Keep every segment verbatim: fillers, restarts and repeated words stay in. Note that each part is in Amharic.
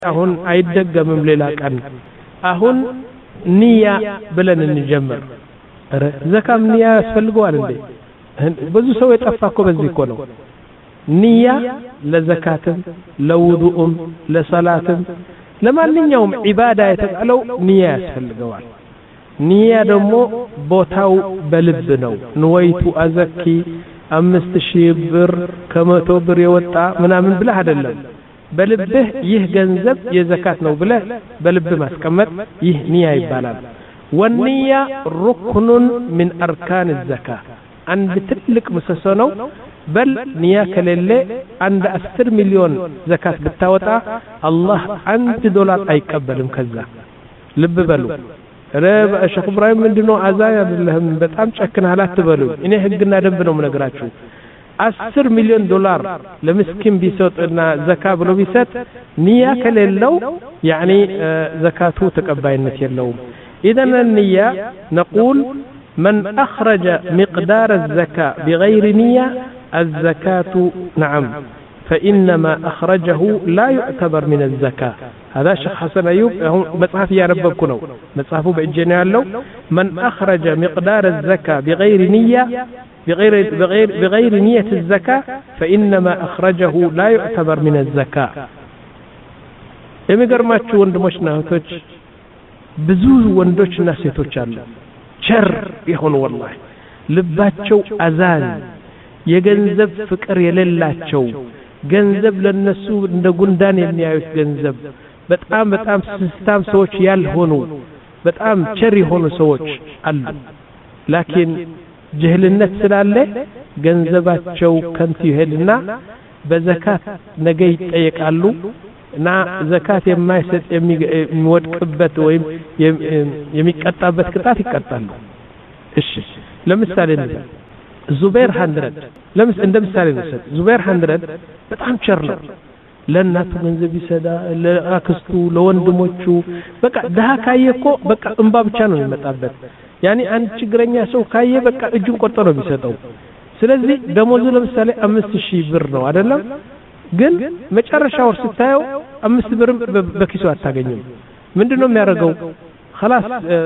አሁን አይደገምም ሌላ ቀን አሁን ንያ ብለን እንጀምር አረ ዘካም ንያ ያስፈልገዋል እንዴ ብዙ ሰው የጠፋኮ በዚህ እኮ ነው ንያ ለዘካትም ለውዱኡም ለሰላትም ለማንኛውም ዒባዳ የተባለው ንያ ያስፈልገዋል ንያ ደግሞ ቦታው በልብ ነው ንወይቱ አዘኪ አምስት ሺህ ብር ከመቶ ብር የወጣ ምናምን ብለህ አይደለም በልብህ ይህ ገንዘብ የዘካት ነው ብለህ በልብ ማስቀመጥ ይህ ንያ ይባላል ወንያ ሩክኑን من اركان الزكاه አንድ ትልቅ ምሰሶ ነው በል ንያ ከሌለ አንድ አስር ሚሊዮን ዘካት ብታወጣ አላህ አንድ ዶላር አይቀበልም ከዛ ልብ በሉ ረብ ሸኽ ኢብራሂም ምንድነው አዛኝ አይደለም በጣም ጨክናል አትበሉ እኔ ህግና ደንብ ነው የምነግራችሁ አስር ሚሊዮን ዶላር ለምስኪን ቢሰጥና ዘካ ብሎ ቢሰጥ ንያ ከሌለው يعني ዘካቱ ተቀባይነት የለውም اذا النيه نقول من اخرج مقدار الزكاه بغير نيه الزكاه نعم فانما اخرجه لا يعتبر من الزكاه هذا شيخ حسن ايوب مصحف يارببكو ነው መጽሐፉ በእጄና ያለው من اخرج مقدار الزكاه بغير نيه بغير بغير بغير نية الزكاة فإنما أخرجه لا يعتبر من الزكاة የሚገርማችሁ ወንድሞችና እህቶች ብዙ ወንዶችና ሴቶች አሉ ቸር ይሆኑ والله ልባቸው አዛን የገንዘብ ፍቅር የሌላቸው ገንዘብ ለነሱ እንደ ጉንዳን የሚያዩት ገንዘብ በጣም በጣም ስስታም ሰዎች ያልሆኑ በጣም ቸር የሆኑ ሰዎች አሉ ላኪን ጀህልነት ስላለ ገንዘባቸው ከንቱ ይሄድና በዘካት ነገ ይጠየቃሉ እና ዘካት የማይሰጥ የሚወድቅበት ወይም የሚቀጣበት ቅጣት ይቀጣሉ እሺ ለምሳሌ እንደ ዙበይር መቶ ለምስ እንደ ምሳሌ ነው ዙበይር መቶ በጣም ቸር ነው ለናቱ ገንዘብ ይሰዳ ለአክስቱ ለወንድሞቹ በቃ ደሃ ካየኮ በቃ እንባ ብቻ ነው የሚመጣበት يعني አንድ ችግረኛ ሰው ካየ በቃ እጁን ቆርጦ ነው የሚሰጠው ስለዚህ ደሞዙ ለምሳሌ አምስት ሺህ ብር ነው አይደለም ግን መጨረሻ ወር ስታየው አምስት ብርም በኪሱ አታገኝም ምንድነው የሚያደርገው خلاص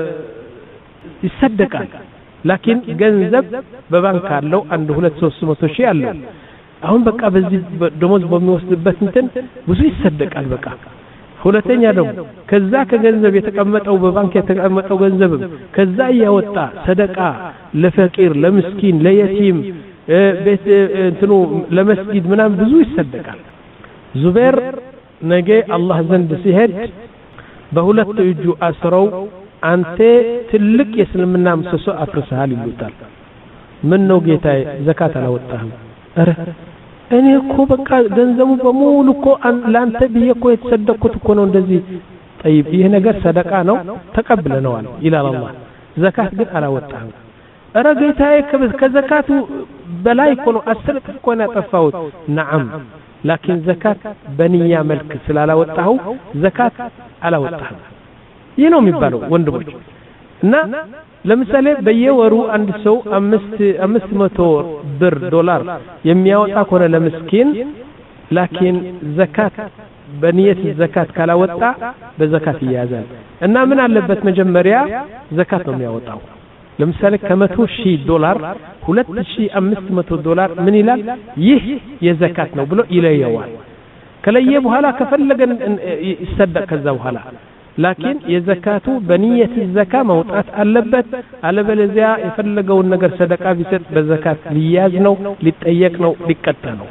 ይሰደቃል ላኪን ገንዘብ በባንክ አለው አንድ ሁለት ሶስት መቶ ሺህ አለው አሁን በቃ በዚህ ደሞዝ በሚወስድበት እንትን ብዙ ይሰደቃል በቃ ሁለተኛ ደግሞ ከዛ ከገንዘብ የተቀመጠው በባንክ የተቀመጠው ገንዘብ ከዛ ያወጣ ሰደቃ ለፈቂር ለምስኪን ለየቲም ቤት እንትኑ ለመስጊድ ምናም ብዙ ይሰደቃል ዙበይር ነገ አላህ ዘንድ ሲሄድ በሁለት እጁ አስረው አንተ ትልቅ የእስልምና ምሰሶ አፍርሰሃል ይሉታል ምን ነው ጌታዬ ዘካት አላወጣህም አረ እኔ እኮ በቃ ገንዘቡ በሙሉ እኮ ላንተ ብዬ እኮ የተሰደቅኩት እኮ ነው እንደዚህ طيب ይሄ ነገር ሰደቃ ነው ተቀብለነዋል ይላል አላህ ዘካት ግን አላወጣህም አረ ጌታዬ ከዘካቱ በላይ እኮ ነው አስር እጥፍ እኮ ነው ያጠፋሁት نعم لكن ዘካት በንያ መልክ ስላላወጣው ዘካት አላወጣህም ይሄ ነው የሚባለው ወንድሞች እና ለምሳሌ በየወሩ አንድ ሰው አምስት አምስት መቶ ብር ዶላር የሚያወጣ ከሆነ ለምስኪን ላኪን ዘካት በንየት ዘካት ካላወጣ በዘካት ይያዛል እና ምን አለበት መጀመሪያ ዘካት ነው የሚያወጣው ለምሳሌ ከመቶ ሺህ ዶላር ሁለት ሺህ አምስት መቶ ዶላር ምን ይላል ይህ የዘካት ነው ብሎ ይለየዋል ከለየ በኋላ ከፈለገን ይሰደቅ ከዛ በኋላ لكن የዘካቱ በንየት ዘካ መውጣት አለበት አለበለዚያ የፈለገውን ነገር ሰደቃ ቢሰጥ በዘካት ሊያዝ ነው ሊጠየቅ ነው ሊቀጣ ነው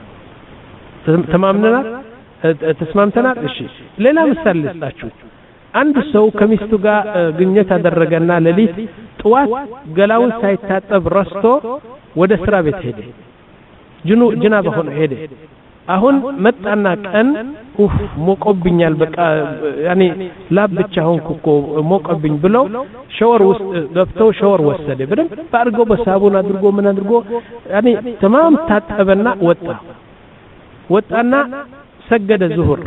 ተማምነና ተስማምተናል እሺ ሌላ ምሳሌ ልስጣችሁ አንድ ሰው ከሚስቱ ጋር ግንኙነት አደረገና ለሊት ጧት ገላውን ሳይታጠብ ረስቶ ወደ ስራ ቤት ሄደ ጅኑ ጅናባ ሆነ ሄደ አሁን መጣና ቀን ኡፍ ሞቆብኛል በቃ ያኔ ላብ ብቻ ሆንኩ እኮ ሞቆብኝ ብሎ ሻወር ውስጥ ገብተው ሻወር ወሰደ በደንብ አድርጎ በሳቡን አድርጎ ምን አድርጎ ያኔ ተማም ታጠበና ወጣ ወጣና ሰገደ ዙሁር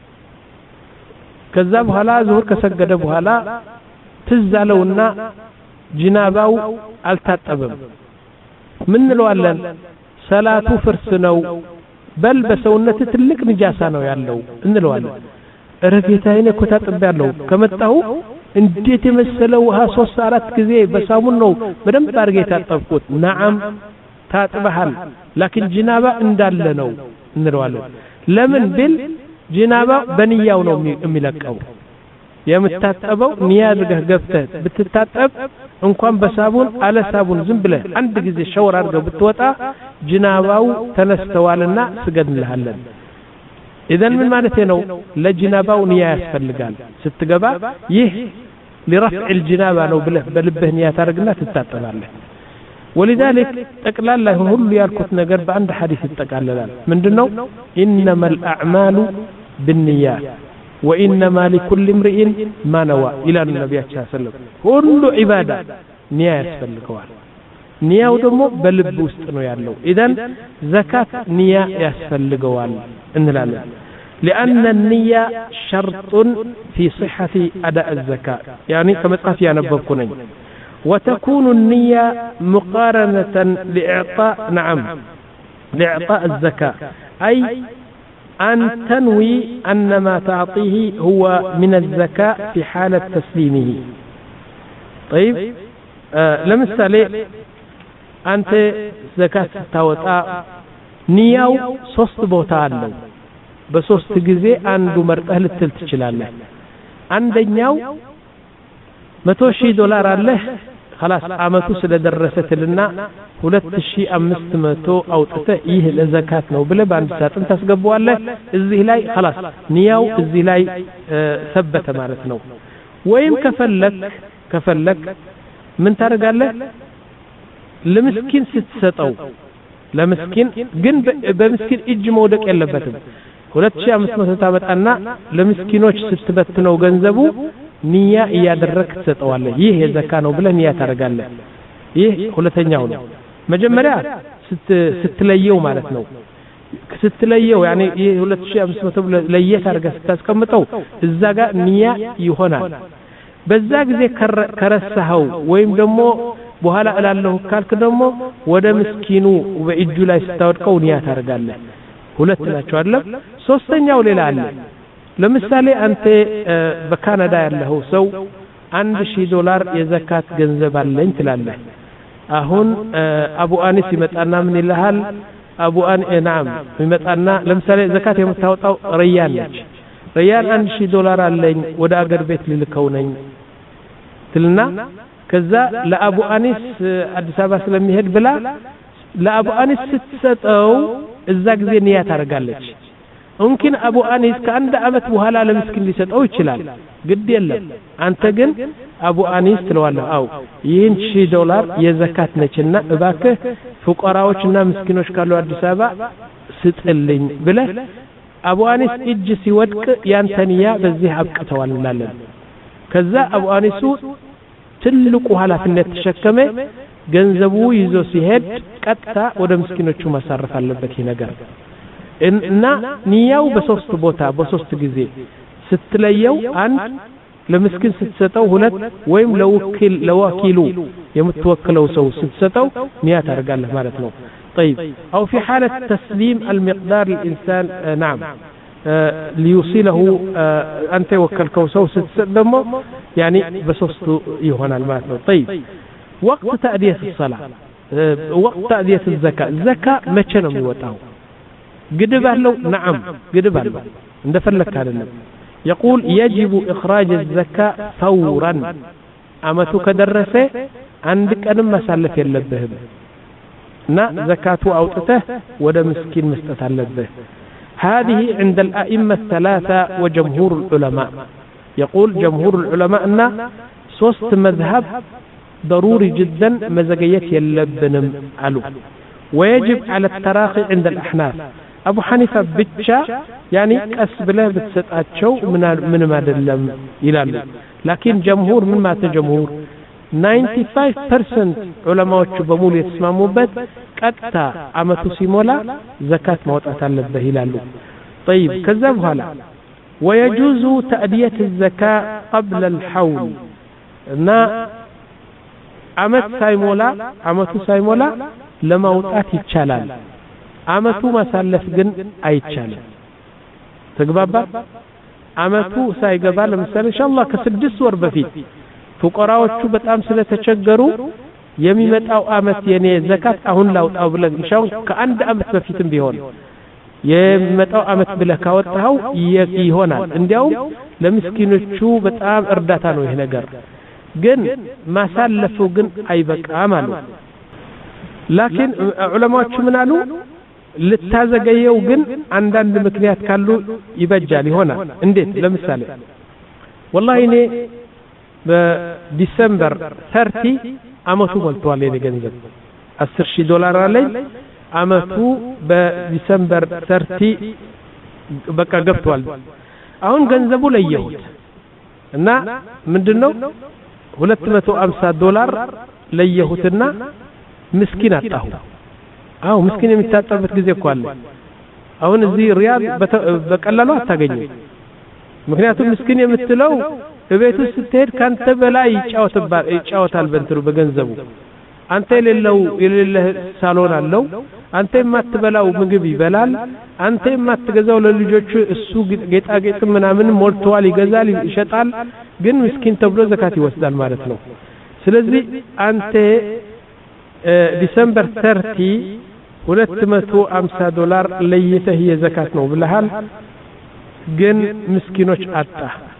ከዛ በኋላ ዙሁር ከሰገደ በኋላ ትዛለውና ጅናባው አልታጠበም ምን እንለዋለን ሰላቱ ፍርስ ነው በል በሰውነት ትልቅ ንጃሳ ነው ያለው እንለዋለን ረጌታዬን እኮ ታጥቤያለሁ ከመጣሁ እንዴት የመሰለ ውሃ ሶስት አራት ጊዜ በሳሙን ነው በደንብ አድርጌ ታጠብኩት ነዓም ታጥበሃል ላኪን ጅናባ እንዳለ ነው እንለዋለን ለምን ቢል ጅናባ በንያው ነው የሚለቀው የምታጠበው ንያ አድርገህ ገብተህ ብትታጠብ እንኳን በሳቡን አለ ሳቡን ዝም ብለህ አንድ ጊዜ ሻወር አድርገህ ብትወጣ ጅናባው ተነስተዋልና ስገድልሃለን إذن من معناته نو لجنابة ونية يسفلقال ستقبا يه لرفع الجنابة نو بلبه نية تارقنا تتاتب عليه ولذلك تقلال له هل يالكت نقرب عند حديث التقلال من دنو إنما الأعمال بالنيات وإنما لكل امرئ ما نوى إلى النبي صلى الله عليه وسلم كل عبادة نية يسفلقوال نية ودمو بلب وستنو يالو إذن زكاة نية يسفلقوال إن لا لا لأن النية شرط في صحة أداء الزكاة يعني كما تقف يا نبوكني وتكون النية مقارنة لإعطاء نعم لإعطاء الزكاة أي أن تنوي أن ما تعطيه هو من الزكاة في حالة تسليمه طيب آه لمثالي أنت زكاة تاوتا نياو صوست بوتا له بصوست جزء عنده مرتاه للتلت شلاله عندنياو متوشي دولار له خلاص عمتو سل درست لنا ሁለት ሺህ አምስት መቶ አውጥተህ ይህ ለዘካት ነው ብለህ በአንድ ሳጥን ታስገባዋለህ እዚህ ላይ خلاص ንያው እዚህ ላይ ሰበተ ማለት ነው ወይም ከፈለክ ከፈለክ ምን ታደርጋለህ ለምስኪን ስትሰጠው ለምስኪን ግን በምስኪን እጅ መውደቅ የለበትም ሁለት ሺህ አምስት መቶ ታመጣና ለምስኪኖች ስትበትነው ገንዘቡ ንያ ያደረክ ትሰጠዋለህ ይህ የዘካ ነው ብለህ ንያ ታደርጋለህ ይህ ሁለተኛው ነው መጀመሪያ ስትለየው ማለት ነው ስትለየው يعني ይህ ሁለት ሺህ አምስት መቶ ለየት አድርገህ ስታስቀምጠው እዛ ጋር ንያ ይሆናል በዛ ጊዜ ከረሳኸው ወይም ደግሞ በኋላ እላለሁ ካልክ ደግሞ ወደ ምስኪኑ በእጁ ላይ ስታወድቀው ንያ ታደርጋለህ ሁለት ናቸው አይደል ሶስተኛው ሌላ አለ ለምሳሌ አንተ በካናዳ ያለው ሰው አንድ ሺህ ዶላር የዘካት ገንዘብ አለኝ ትላለህ አሁን አቡ አኒስ ይመጣና ምን ይልሃል አቡ አን نعم ይመጣና ለምሳሌ ዘካት የምታወጣው ሪያል ነች ሪያል አንድ ሺህ ዶላር አለኝ ወደ አገር ቤት ልልከው ነኝ ትልና ከዛ ለአቡ አኒስ አዲስ አበባ ስለሚሄድ ብላ ለአቡ አኒስ ስትሰጠው እዛ ጊዜ ንያ ታደርጋለች ممكن አቡ አኒስ ከአንድ አመት በኋላ ለምስኪን ሊሰጠው ይችላል ግድ የለም አንተ ግን አቡ አኒስ ትለዋለህ አው ይህን ሺህ ዶላር የዘካት ነችና እባክህ ፍقراዎችና ምስኪኖች ካሉ አዲስ አበባ ስጥልኝ ብለህ አቡ አኒስ እጅ ሲወድቅ ያንተ ንያ በዚህ አብቅተዋል እንላለን ከዛ አቡ አኒሱ ትልቁ ኃላፊነት ተሸከመ ገንዘቡ ይዞ ሲሄድ ቀጥታ ወደ ምስኪኖቹ ማሳረፍ አለበት ይሄ ነገር እና ንያው በሶስት ቦታ በሶስት ጊዜ ስትለየው አንድ ለምስኪን ስትሰጠው ሁለት ወይም ለወኪል ለወኪሉ የምትወክለው ሰው ስትሰጠው ንያ ታደርጋለህ ማለት ነው طيب او في حاله تسليم المقدار للانسان آه نعم آه ليوصله آه انت وكلكو سو ستسدمو يعني بسوست يهونال ማለት ነው طيب وقت تأدية الصلاة آه وقت تأدية الزكاة الزكاة متى ነው የሚወጣው قدب له نعم قدب له እንደፈለክ አይደለም يقول يجب إخراج الزكاة فورا أمتو كدرسه عندك أنا مسالف يلبهم نا زكاة أوطته ودا مسكين مستتلبه هذه عند الأئمة الثلاثة وجمهور العلماء يقول جمهور العلماء أن صوست مذهب ضروري جدا مزجية يلبنم علو ويجب على التراخي عند الأحناف أبو حنيفة بتشا يعني أسبله بتسطاتشو من من ما دلم يلال لكن جمهور من ما تجمهور ninety-five percent علماء بمول يسمعوበት ቀጥታ አመቱ ሲሞላ ዘካት ማውጣት አለበት ይላሉ طيب ከዛ በኋላ ويجوز تأدية الزكاة قبل الحول እና አመት ሳይሞላ አመቱ ሳይሞላ ለማውጣት ይቻላል አመቱ ማሳለፍ ግን አይቻልም ተግባባ አመቱ ሳይገባ ለምሳሌ ኢንሻአላህ ከስድስት ወር በፊት ፉቀራዎቹ በጣም ስለተቸገሩ የሚመጣው አመት የኔ ዘካት አሁን ላውጣው ብለህ ኢንሻአላህ ከአንድ አመት በፊትም ቢሆን የሚመጣው አመት ብለህ ካወጣው ይሆናል። እንዲያውም ለምስኪኖቹ በጣም እርዳታ ነው ይሄ ነገር። ግን ማሳለፉ ግን አይበቃም አሉ። ላኪን ዑለማዎቹ ምን አሉ? ልታዘገየው ግን አንዳንድ ምክንያት ካሉ ይበጃል ይሆናል። እንዴት? ለምሳሌ والله እኔ በዲሴምበር ሰላሳ አመቱ ሞልቷል የኔ ገንዘብ አስር ሺህ ዶላር አለኝ። አመቱ በዲሴምበር ሰላሳ በቃ ገብቷል። አሁን ገንዘቡ ለየሁት እና ምንድነው ሁለት መቶ ሃምሳ ዶላር ለየሁትና ምስኪን አጣሁ። አው ምስኪን የሚታጠበት ጊዜ እኮ አለ። አሁን እዚህ ሪያድ በቀላሉ አታገኝም። ምክንያቱም ምስኪን የምትለው በቤቱ ስትሄድ ካንተ በላይ ይጫወታል ይጫወታል በእንትሩ በገንዘቡ። አንተ የሌለው የሌለህ ሳሎን አለው። አንተ የማትበላው ምግብ ይበላል። አንተ የማትገዛው ለልጆቹ እሱ ጌጣጌጥ ምናምን ሞልቷል ይገዛል ይሸጣል። ግን ምስኪን ተብሎ ዘካት ይወስዳል ማለት ነው። ስለዚህ አንተ ዲሴምበር ሰላሳ ሁለት መቶ ሃምሳ ዶላር ለይተህ የዘካት ነው ብለሃል። ግን ምስኪኖች አጣ።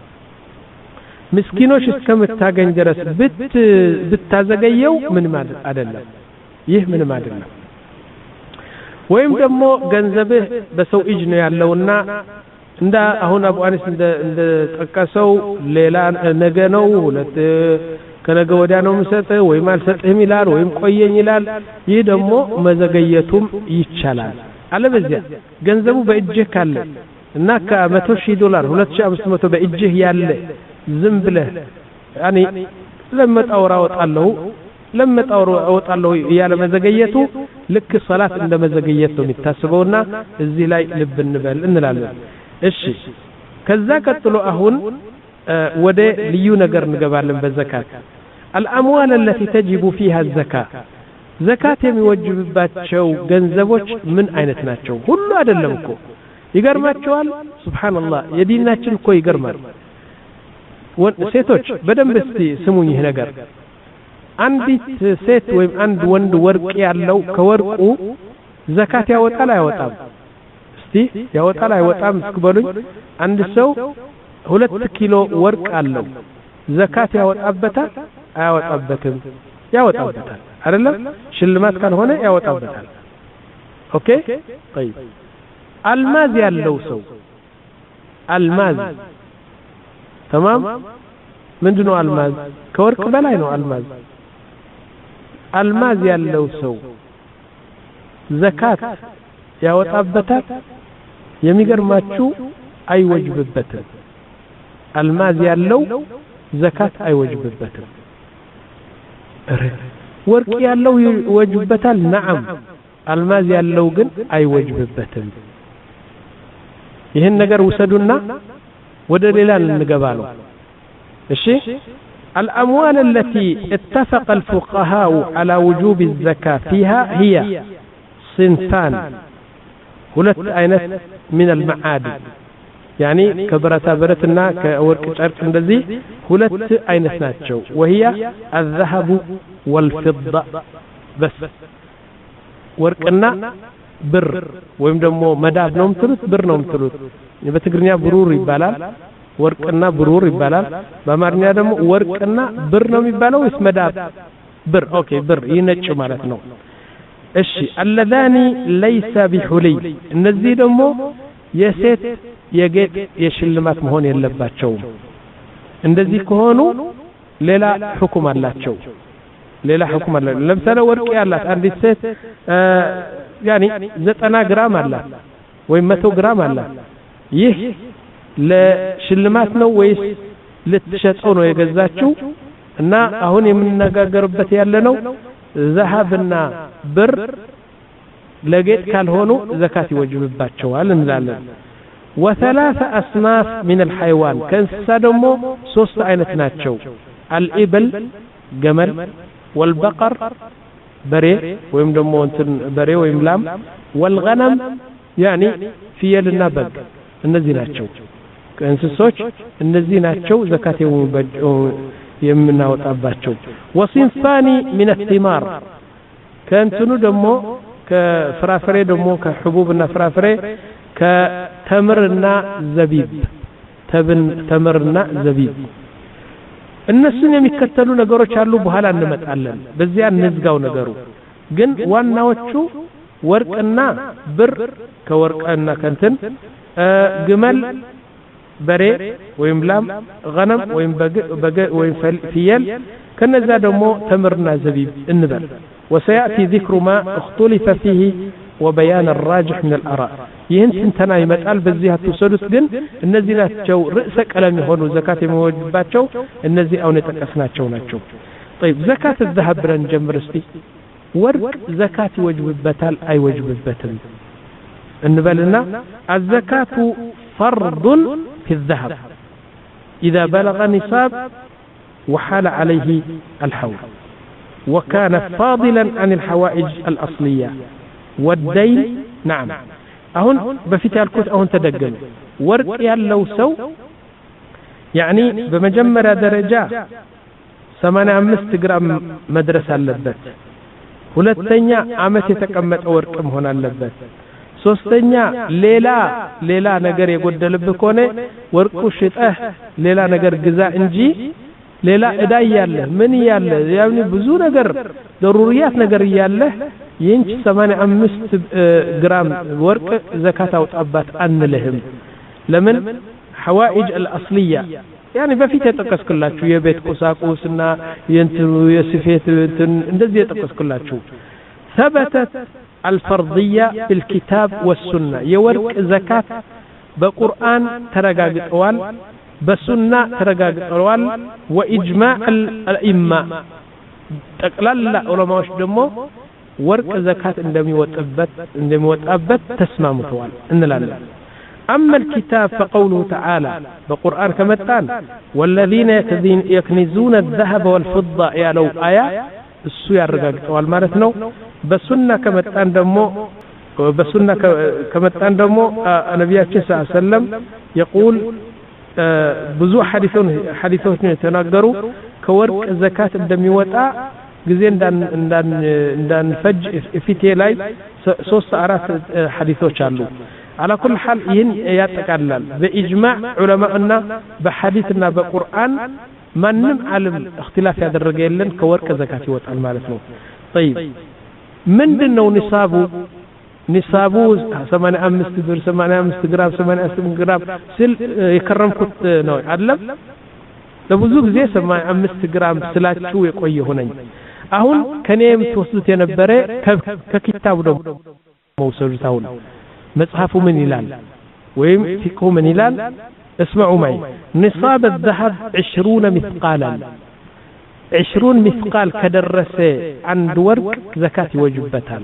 ምስኪኖች እስከምታገኝ ድረስ ብት ብታዘገየው ምን ማለት አይደለም። ይህ ምንም አይደለም። ወይም ደግሞ ገንዘብህ በሰው እጅ ነው ያለውና እንደ አሁን አቡ አኒስ እንደ እንደ ጠቀሰው ሌላ ነገ ነው ሁለት ከነገ ወዲያ ነው የምሰጥህ ወይም አልሰጥህም ይላል ወይም ቆየኝ ይላል። ይህ ደግሞ መዘገየቱም ይቻላል። አለበዚያ ገንዘቡ በእጅህ ካለ እና ከመቶ ሺህ ዶላር ሁለት ሺህ አምስት መቶ በእጅህ ያለ ዝም ብለህ ያኒ ለመጣው አወጣለሁ ለመጣው አወጣለሁ ያለ መዘገየቱ ልክ ሶላት እንደ መዘገየት ነው የሚታስበውና እዚህ ላይ ልብ እንበል እንላለን። እሺ ከዛ ቀጥሎ አሁን ወደ ልዩ ነገር እንገባለን በዘካት الاموال التي تجب فيها الزكاه ዘካት የሚወጅብባቸው ገንዘቦች ምን አይነት ናቸው? ሁሉ አይደለም እኮ ይገርማቸዋል። ሱብሃንአላህ የዲናችን እኮ ይገርማል። ሴቶች በደንብ እስቲ ስሙኝ ይሄ ነገር። አንዲት ሴት ወይም አንድ ወንድ ወርቅ ያለው ከወርቁ ዘካት ያወጣል አይወጣም? እስቲ ያወጣል አይወጣም እስክበሉኝ። አንድ ሰው ሁለት ኪሎ ወርቅ አለው ዘካት ያወጣበታል አያወጣበትም? ያወጣበታል አይደለም? ሽልማት ካልሆነ ያወጣበታል። ኦኬ طيب አልማዝ ያለው ሰው አልማዝ تمام ምንድነው አልማዝ? ከወርቅ በላይ ነው አልማዝ። አልማዝ ያለው ሰው ዘካት ያወጣበታል? የሚገርማችሁ አይወጅብበትም። አልማዝ ያለው ዘካት አይወጅብበትም። ወርቅ ያለው ይወጅብበታል? ነዓም። አልማዝ ያለው ግን አይወጅብበትም። ይሄን ነገር ውሰዱና ወደ ሌላ እንገባ ነው። እሺ الأموال التي اتفق الفقهاء على وجوب الزكاة فيها هي صنفان ሁለት አይነት من المعادن يعني كبرتا برتنا كورق ጨርቅ እንደዚህ ሁለት አይነት ናቸው። وهي الذهب والفضة بس ወርቅና ብር ወይም ደግሞ መዳብ ነው የምትሉት ብር ነው የምትሉት። በትግርኛ ብሩር ይባላል፣ ወርቅና ብሩር ይባላል። በአማርኛ ደግሞ ወርቅና ብር ነው የሚባለው ወይስ መዳብ? ብር። ኦኬ ብር ይነጭ ማለት ነው። እሺ اللذان ليس بحلي እነዚህ ደግሞ የሴት የጌጥ የሽልማት መሆን የለባቸውም። እንደዚህ ከሆኑ ሌላ ሁክም አላቸው። ሌላ ሁክም አለ። ለምሳሌ ወርቅ ያላት አንዲት ሴት ያኒ ዘጠና ግራም አላት ወይም መቶ ግራም አላት። ይህ ለሽልማት ነው ወይስ ልትሸጠው ነው የገዛችው? እና አሁን የምንነጋገርበት ያለ ነው ዘሃብና ብር ለጌጥ ካልሆኑ ዘካት ይወጅብባቸዋል እንላለን። وثلاث أصناف من الحيوان ከእንስሳ ደግሞ ሶስት አይነት ናቸው። الإبل جمل والبقر በሬ ወይም ደግሞ እንትን በሬ ወይም ላም والغنم يعني ፍየልና በግ እነዚህ ናቸው። ከእንስሶች እነዚህ ናቸው ዘካት የምናወጣባቸው ወሲንፋኒ من الثمار ከእንትኑ ደግሞ ከፍራፍሬ ደግሞ ከحبوبና ፍራፍሬ ከተምርና ዘቢብ ተምርና ዘቢብ እነሱን የሚከተሉ ነገሮች አሉ በኋላ እንመጣለን በዚያ እንዝጋው ነገሩ ግን ዋናዎቹ ወርቅና ብር ከወርቅና ከንትን ግመል በሬ ወይም ላም غنم ወይም በግ ወይም ፍየል ከነዛ ደግሞ ተምርና ዘቢብ እንበል وسياتي ذكر ما اختلف فيه وبيان الراجح من الاراء ይህን ስንተና ይመጣል በዚህ አትወሰዱት ግን እነዚህ ናቸው ርዕሰ ቀለም የሆኑ ዘካት የሚወጅባቸው እነዚህ አሁን የተጠቀስናቸው ናቸው طيب زكاه الذهب ብለን ጀምር እስቲ ወርቅ ዘካት ይወጅብበታል አይወጅብበትም እንበልና الزكاه فرض في الذهب إذا بلغ نصاب وحال عليه الحول وكان فاضلا عن الحوائج الأصلية والدين نعم أهون بفتال كوت أهون تدقل ورق يالو سو يعني بمجمرة درجة ثمانية أمست جرام مدرسة اللبت ሁለተኛ አመት የተቀመጠ ወርቅም ሆነ አለበት ሶስተኛ ሌላ ሌላ ነገር የጎደለብህ ከሆነ ወርቁ ሽጠህ ሌላ ነገር ግዛ እንጂ ሌላ እዳ ያለ ምን ያለ ያኒ ብዙ ነገር ضروريات ነገር ያለ ይንች ثمانية أمست ግራም ወርቅ ዘካት አውጣባት አንልህም ለምን حوائج الأصلية يعني በፊት የተጠቀስኩላችሁ የቤት ቁሳቁስና የእንትኑ የስፌት እንደዚህ የተጠቀስኩላችሁ ثبتت الفرضية بالكتاب والسنة يورق زكاة بقرآن ترقاقوال بسنة ترقاقوال وإجماع الأئمة تقلل علماء وشدمو ورق زكاة عندما يوتأبت عندما يوتأبت تسمى متوال إن لا أما الكتاب فقوله تعالى بقرآن كمتان والذين يكنزون الذهب والفضة يا لو آية السوية الرقاقوال مالتنو بسنة كمتان دمو بسنة كمتان دمو نبياتي صلى الله عليه وسلم يقول بزو حديثون حديثون يتناقروا كورق زكاة الدم وطا جزين دان دان دان فج في تيلاي سوس أراس حديثوش علو على كل حال ين يتكلل بإجماع علماءنا بحديثنا بقرآن من نم علم اختلاف هذا الرجال كورق زكاة وطا المالتنو طيب من دنو نصابه نصابه ثمانية أمست بر ثمانية أمست جرام ثمانية أمست جرام سل يكرم كت نوع عدلم لبزوج زي ثمانية أمست جرام سلات شو يقوي هنا أهون كان يمتوسط ينبره ككتاب دم موصل تاون مصحف من هلال ويم فيكم من هلال اسمعوا معي نصاب الذهب عشرون مثقالا عشرون مثقال كدرسه عند ورق زكاة وجبتها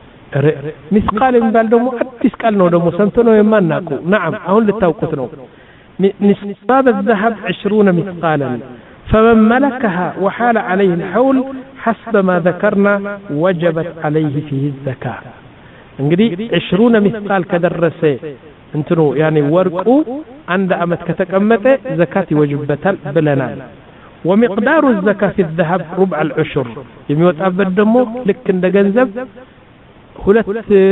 مثقال من بالدمو أتسكال نو دمو سنتنو يماناكو نعم أهون للتوقتنو نصاب الذهب عشرون مثقالا فمن ملكها وحال عليه الحول حسب ما ذكرنا وجبت عليه فيه الزكاة انقدي عشرون مثقال كدرسه انتنو يعني ورقو عند أمت كتكمته زكاة وجبتها بلنا ومقدار الزكاة في الذهب ربع العشر يميوت أبد دمو لك عند جنزب هلت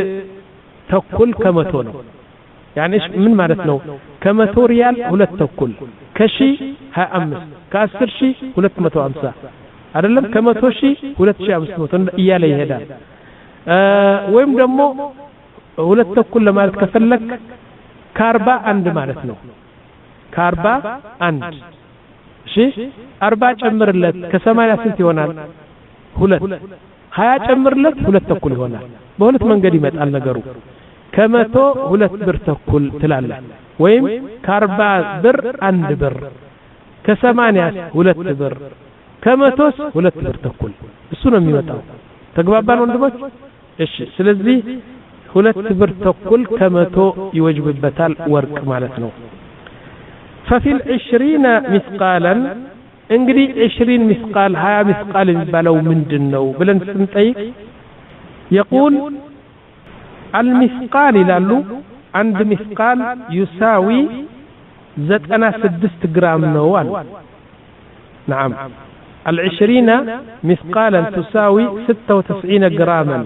تأكل كمتون يعني إيش من معناته كمتو ريال هلت تأكل كشي ها أمس كأسر شي هلت متو أمسا أرلم كمتو شي هلت شي أمس متون إيالي هذا آه ويم دمو هلت تأكل لما تكفلك كاربا عند معناته كاربا عند شي أربعة جمر لك كسمانة سنتي ونال هلت هاي جمر لك هلت تأكل هونال بهلت من قديمة النجارو كما تو هلت بر تأكل تلال ويم كاربا بر عند بر كسمانة هلت بر كما توس هلت بر تأكل السنة ميمتاو تقبابان وندبوش إيش سلزي هلت بر تأكل كما تو يوجب البتال ورق مالتنو ففي العشرين مثقالا انجري عشرين مثقال هاي مثقال بلو من جنو بلن سنتيك يقول المثقال لالو عند مثقال يساوي زتنا سدست جرام نوال. نعم العشرين مثقالا تساوي ستة وتسعين جراما.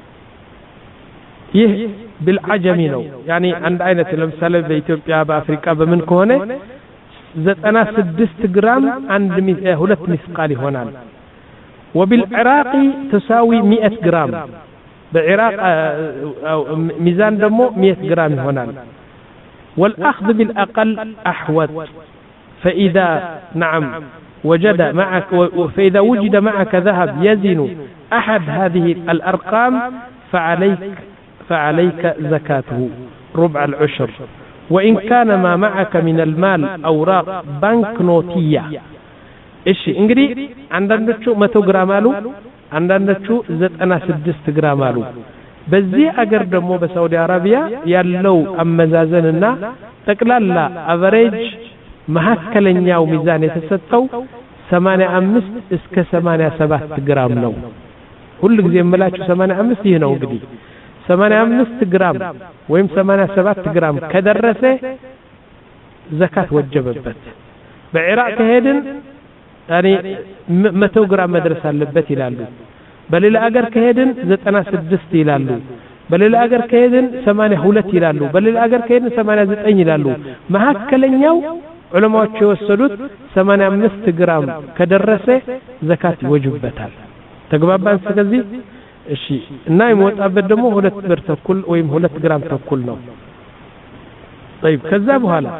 يه بالعجم نو يعني عند عينة المثال بإثيوبيا بأفريقيا بمن كونه زتنا سدست جرام عند هلت مثقال هنا. وبالعراق تساوي مئة جرام. بالعراق ميزان دمو مئة جرام هنا. والأخذ بالأقل أحوط. فإذا نعم وجد معك فإذا وجد معك ذهب يزن أحد هذه الأرقام فعليك فعليك زكاته ربع العشر. وإن كان ما معك من المال أوراق بنك نوتية. إيش إنجري عندنا شو مئة جرام مالو عندنا شو زت أنا سدست جرام مالو. بزي أجر دمو بسعودي عربية ياللو أما زازننا تقلال لا أفريج مهكلنيا وميزان يتسطو ثمانية أمس اسك ثمانية سبعة جرام نو. كل جزء ملاك ثمانية أمس ينو قدي ثمانية أمس جرام ويم ثمانية سبعة جرام كدرسه زكاة وجبت. بعراق كهيدن يعني مئة جرام مدرسة لبت يلالو. بل الأجر كهيدن زتنا سدست يلالو. بل الأجر كهيدن ثمانية هولت يلالو. بل الأجر كهيدن ثمانية زتين يلالو. مهكلنياو علماء يوصلوا ثمانية أمس جرام كدرسه زكاة وجبتها. تقبل سكزي الشيء النايم وتأبد دمو هلت بر تأكل ويم هلت جرام تأكل نو. طيب كذابوا هلا.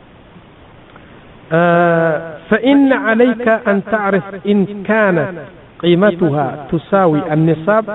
آه فإن عليك أن تعرف إن كانت قيمتها تساوي النصاب.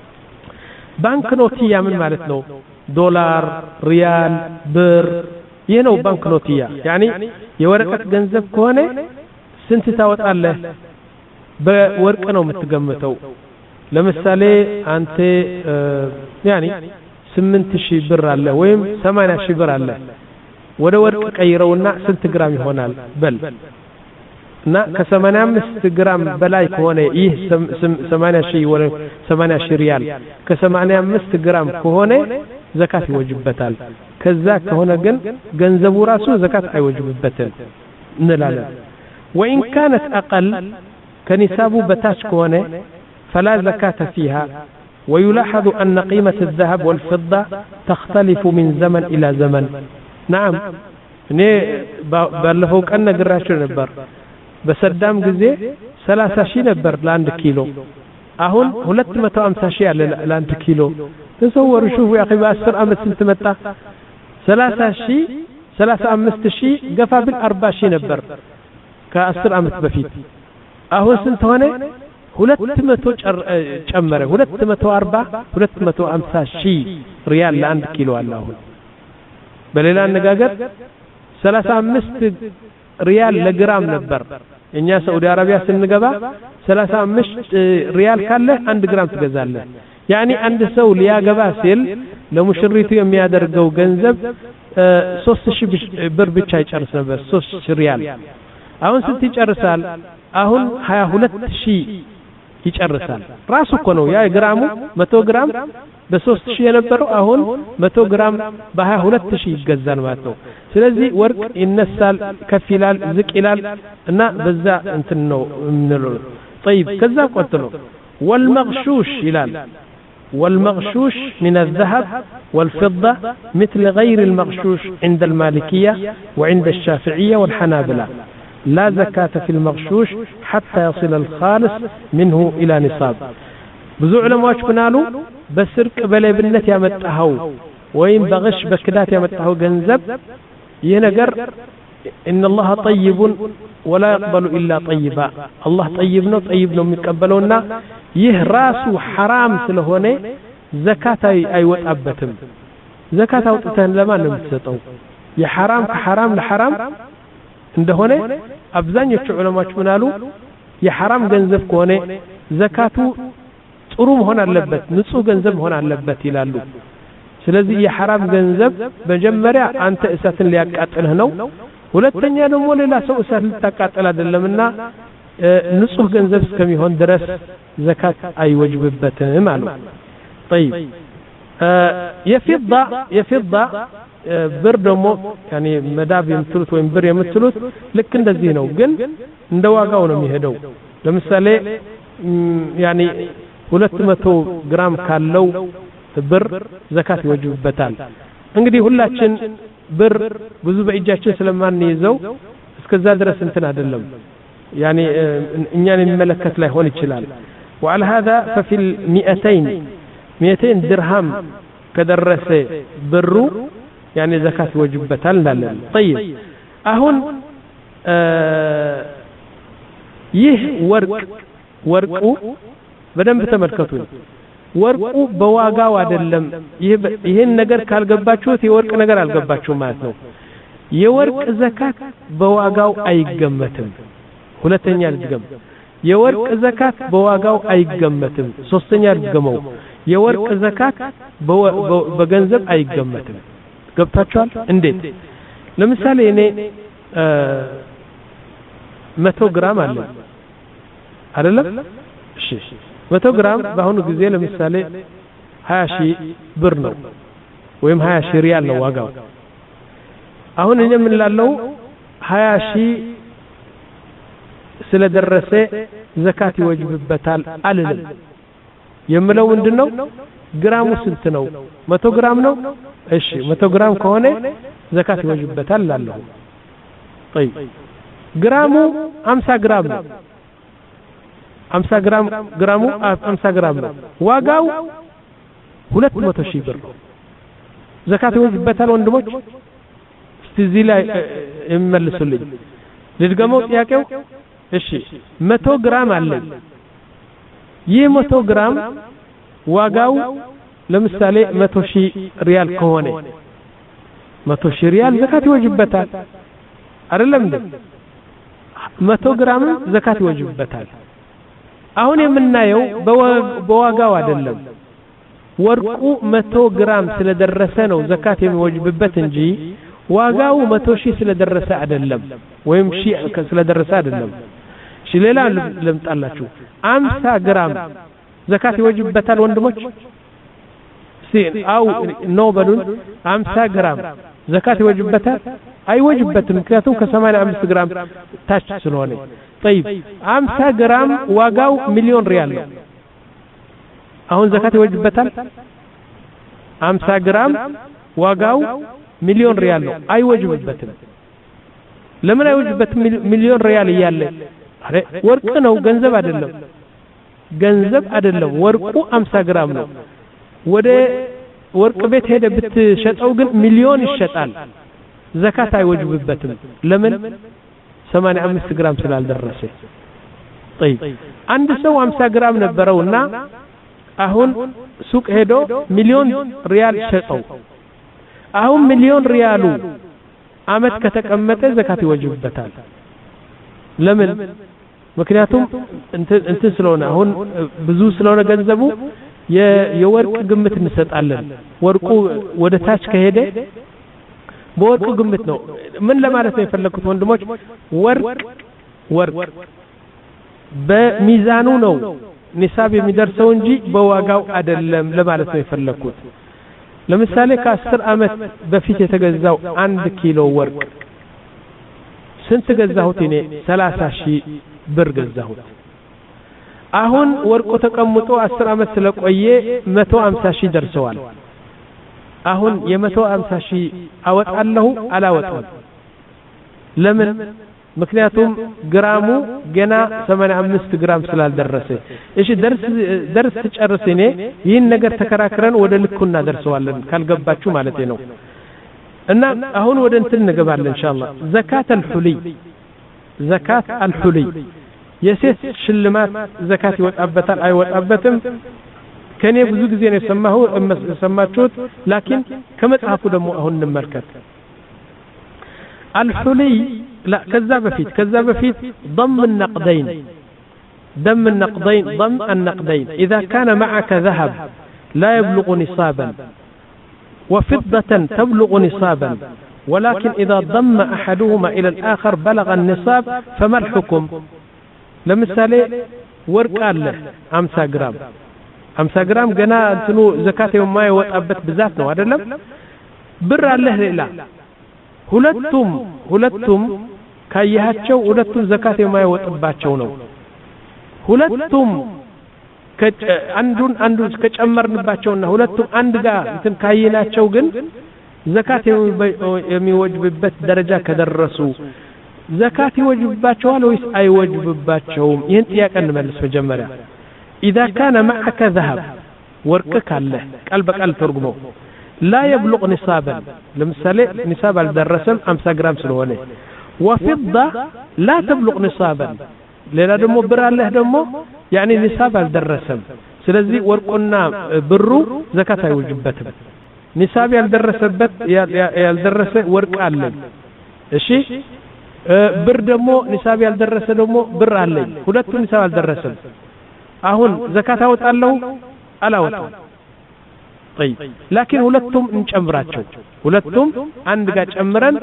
بنك نوتية من مالتنا دولار ريال بر ينو بنك نوتية يعني يورقة جنزب كونه سنت تاوت الله بورق أنا متجمتو. لمثالي أنت آه يعني سمنت شي بر الله ويم ثمانية شي بر الله وده ورق كيرونا سنت جرام يهونال بل نا كثمانية أمس جرام بلاي كونه إيه سم سم ثمانية شي ولا ثمانية شي ريال كثمانية أمس جرام كونه زكاة وجبتال. كذا كهنا جن جنزب راسه زكاة أي وجبتال نلالا. وإن كانت أقل كنساب بتاش كونه فلا زكاة فيها. ويلاحظ أن قيمة الذهب والفضة تختلف من زمن إلى زمن. نعم ني بلفو كأن جراش نبر بسدام جزء ثلاثة شي نبر لاند كيلو أهون هلت متو أمسا شي على لاند كيلو. تصوروا شوفوا يا أخي بأسر أمس سنتمتا ثلاثة شي ثلاثة أمس شي قفا بالأربع شي نبر كأسر أمس بفيت. أهون سنت هنا هلت متو جمرة هلت متو أربع هلت متو أمسا شي ريال لاند كيلو الله. بل الآن نجاجر ثلاثة أمس ريال لجرام نبر. إنيا سعودي عربية سنجبا ثلاثة أمس ريال كله عند جرام تجزاله. يعني عند سول يا جباسيل لو مشريتي يوم يادرجو جنزب صوص شيء بر بتشاي شرسنا بس صوص ريال. أهون ستي شرسال أهون هيا هلت شيء يشرسال راسه كنو يا جرامو متو جرام بصوص شيء نبرو أهون متو جرام بها هلت شيء جزان ماتو. سلزي ورق النسال كفيلال زكيلال نا بزا انتنو منلو. طيب كذا قلتلو. والمغشوش هلال والمغشوش من الذهب والفضة مثل غير المغشوش عند المالكية وعند الشافعية والحنابلة. لا زكاة في المغشوش حتى يصل الخالص منه إلى نصاب. بزوع علماء كنالو بسرق بلا بنت يا متهو وين بغش بكدات يا متهو جنزب ينقر. إن الله طيب ولا يقبل إلا طيبا. الله طيبنا طيبنا متقبلونا يهراسو حرام سلهونه زكاة أي وتأبتم. زكاة وتتن لما نمتسطو يا حرام كحرام لحرام عندهونه أبزان يتشعر ما تشمنالو يا حرام جنزب كونه زكاته تروم هنا اللبت نصو جنزب هنا اللبت يلالو. ስለዚህ የሐራም ገንዘብ በመጀመሪያ አንተ እሳትን ሊያቃጥልህ ነው። ሁለተኛ ደግሞ ሌላ ሰው እሳት ልታቃጥል አይደለምና ንጹህ ገንዘብ እስከሚሆን ድረስ ዘካት አይወጅብበትም አሉ። طيب የፊዳ የፊዳ ብር ደግሞ ያኒ መዳብ የምትሉት ወይም ብር የምትሉት ልክ እንደዚህ ነው ግን እንደ ዋጋው ነው የሚሄደው ለምሳሌ ያኒ ሁለት መቶ ግራም ካለው ብር ዘካት ይወጅብበታል እንግዲህ ሁላችን ብር ብዙ በእጃችን ስለማንይዘው እስከዛ ድረስ እንትን አይደለም ያኒ እኛን የሚመለከት ላይ ሆን ይችላል وعلى هذا ففي المئتين مئتين درهم كدرس برو يعني زكاة وجبتها لنا طيب أهون آه يه ورق ورقو بدن بتملكتون ورقو بواقع وعدلم ይሄን ነገር ካልገባችሁት የወርቅ ነገር አልገባችሁም ማለት ነው የወርቅ ዘካት በዋጋው አይገመትም ሁለተኛ ልድገም የወርቅ ዘካት በዋጋው አይገመትም ሶስተኛ ልድገመው የወርቅ ዘካት በገንዘብ አይገመትም ገብታችኋል እንዴት ለምሳሌ እኔ መቶ ግራም አለ አይደለም እሺ መቶ ግራም በአሁኑ ጊዜ ለምሳሌ ሀያ ሺህ ብር ነው ወይም ሀያ ሺህ ሪያል ነው ዋጋው አሁን እኔ ምን ላለው ሀያ ሺህ ስለደረሰ ዘካት ይወጅብበታል አልልም የምለው ምንድነው ግራሙ ስንት ነው መቶ ግራም ነው እሺ መቶ ግራም ከሆነ ዘካት ይወጅብበታል ላለው طيب ግራሙ ሃምሳ ግራም ነው ሃምሳ ግራም ግራሙ ሃምሳ ግራም ነው ዋጋው ሁለት መቶ ሺህ ብር ነው ዘካት ይወጅብበታል ወንድሞች እስቲ ላይ የሚመልሱልኝ ልድገመው ጥያቄው እሺ መቶ ግራም አለ ይህ መቶ ግራም ዋጋው ለምሳሌ መቶ ሺህ ሪያል ከሆነ መቶ ሺህ ሪያል ዘካት ይወጅብበታል አይደለም እንዴ መቶ ግራም ዘካት ይወጅብበታል አሁን የምናየው በዋጋው አይደለም ወርቁ መቶ ግራም ስለደረሰ ነው ዘካት የሚወጅብበት እንጂ ዋጋው መቶ ሺህ ስለደረሰ አይደለም ወይም ሺህ ስለደረሰ አይደለም እሺ ሌላ ልምጣላችሁ ሃምሳ ግራም ዘካት ይወጅብበታል ወንድሞች ሲን አው ኖበሉን ሃምሳ ግራም ዘካት ይወጅብበታል አይወጅበትም ምክንያቱም ከ85 ግራም ታች ስለሆነ طيب ሃምሳ ግራም ዋጋው ሚሊዮን ሪያል ነው አሁን ዘካት ይወጅብበታል ሃምሳ ግራም ዋጋው ሚሊዮን ሪያል ነው አይወጅብበትም ለምን አይወጅበትም ሚሊዮን ሪያል ይያለ አረ ወርቅ ነው ገንዘብ አይደለም ገንዘብ አይደለም ወርቁ ሃምሳ ግራም ነው ወደ ወርቅ ቤት ሄደ ብትሸጠው ግን ሚሊዮን ይሸጣል ዘካት አይወጅብበትም ለምን ሰማንያ አምስት ግራም ስላልደረሰ طيب አንድ ሰው ሃምሳ ግራም ነበረውና አሁን ሱቅ ሄዶ ሚሊዮን ሪያል ሸጠው አሁን ሚሊዮን ሪያሉ አመት ከተቀመጠ ዘካት ይወጅብበታል ለምን ምክንያቱም እንትን ስለሆነ አሁን ብዙ ስለሆነ ገንዘቡ የወርቅ ግምት እንሰጣለን ወርቁ ወደ ታች ከሄደ በወርቁ ግምት ነው ምን ለማለት ነው የፈለኩት ወንድሞች ወርቅ ወርቅ በሚዛኑ ነው ኒሳብ የሚደርሰው እንጂ በዋጋው አይደለም ለማለት ነው የፈለኩት ለምሳሌ ከአስር አመት በፊት የተገዛው አንድ ኪሎ ወርቅ ስንት ገዛሁት እኔ ሰላሳ ሺህ ብር ገዛሁት አሁን ወርቁ ተቀምጦ አስር አመት ስለቆየ መቶ ሃምሳ ሺህ ደርሰዋል አሁን የመቶ ሃምሳ ሺህ አወጣለሁ አላወጣም ለምን ምክንያቱም ግራሙ ገና ሰማንያ አምስት ግራም ስላልደረሰ እሺ ደርስ ደርስ ጨርስ እኔ ይህን ነገር ተከራክረን ወደ ልኩና ደርሰዋለን ካልገባችሁ ማለት ነው እና አሁን ወደ እንትን እንገባለን ኢንሻአላህ ዘካት አልሁሊ ዘካት አልሁሊ የሴት ሽልማት ዘካት ይወጣበታል አይወጣበትም ከኔ ብዙ ጊዜ ነው የሰማሁ ሰማችሁት ላኪን ከመጽሐፉ ደግሞ አሁን እንመልከት الحلي لا كذا بفيت كذا بفيت ضم النقدين ضم النقدين ضم النقدين إذا كان معك ذهب لا يبلغ نصابا وفضة تبلغ نصابا ولكن إذا ضم أحدهما إلى الآخر بلغ النصاب فما الحكم لمثال ورق له خمسة جرام خمسة جرام ገና እንትኑ ዘካት የማይወጣበት ብዛት ነው አይደለም ብር አለ ሌላ ሁለቱም ሁለቱም ካያቸው ሁለቱም ዘካት የማይወጣባቸው ነው ሁለቱም አንዱን አንዱ ከጨመርንባቸውና ሁለቱም አንድ ጋር እንትን ካይናቸው ግን ዘካት የሚወጅብበት ደረጃ ከደረሱ ዘካት ይወጅብባቸዋል ወይስ አይወጅብባቸውም ይህን ጥያቄ እንመልስ መጀመሪያ إذا كان معك ذهب ورقك الله قلب قلب ترجمه لا يبلغ نصابا لمثال نصاب الدرسم خمسة جرام سلوانه وفضة لا تبلغ نصابا للا دمو بر الله دمو يعني نصاب الدرسم سلازي ورقنا برو زكاة يوجبته نصاب يالدرسبت يالدرس ورق الله እሺ ብር ደሞ نصاب ያልደረሰ ደሞ ብር አለኝ ሁለቱ نصاب ያልደረሰም አሁን ዘካት አወጣለሁ አላወጣም طيب لكن ሁለቱም እንጨምራቸው ሁለቱም አንድ ጋር ጨምረን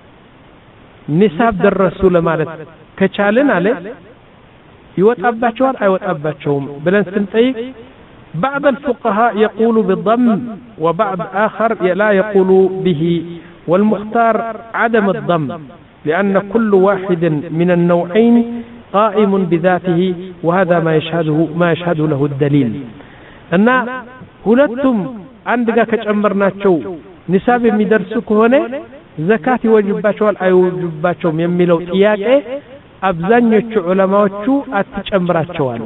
نصاب ደረሱ ለማለት ከቻልን አለ ይወጣባቸዋል አይወጣባቸውም ብለን ስንጠይቅ بعض الفقهاء يقول بالضم وبعض آخر لا يقول به والمختار عدم الضم لأن كل واحد من النوعين قائم بذاته وهذا ما يشهده ما يشهد له الدليل أن ሁለቱም አንድ ጋር ከጨመርናቸው ንሳብ የሚደርሱ ከሆነ ዘካት ይወጅባቸዋል አይወጅባቸውም የሚለው ጥያቄ አብዛኞቹ ዑለማዎቹ አትጨምራቸዋል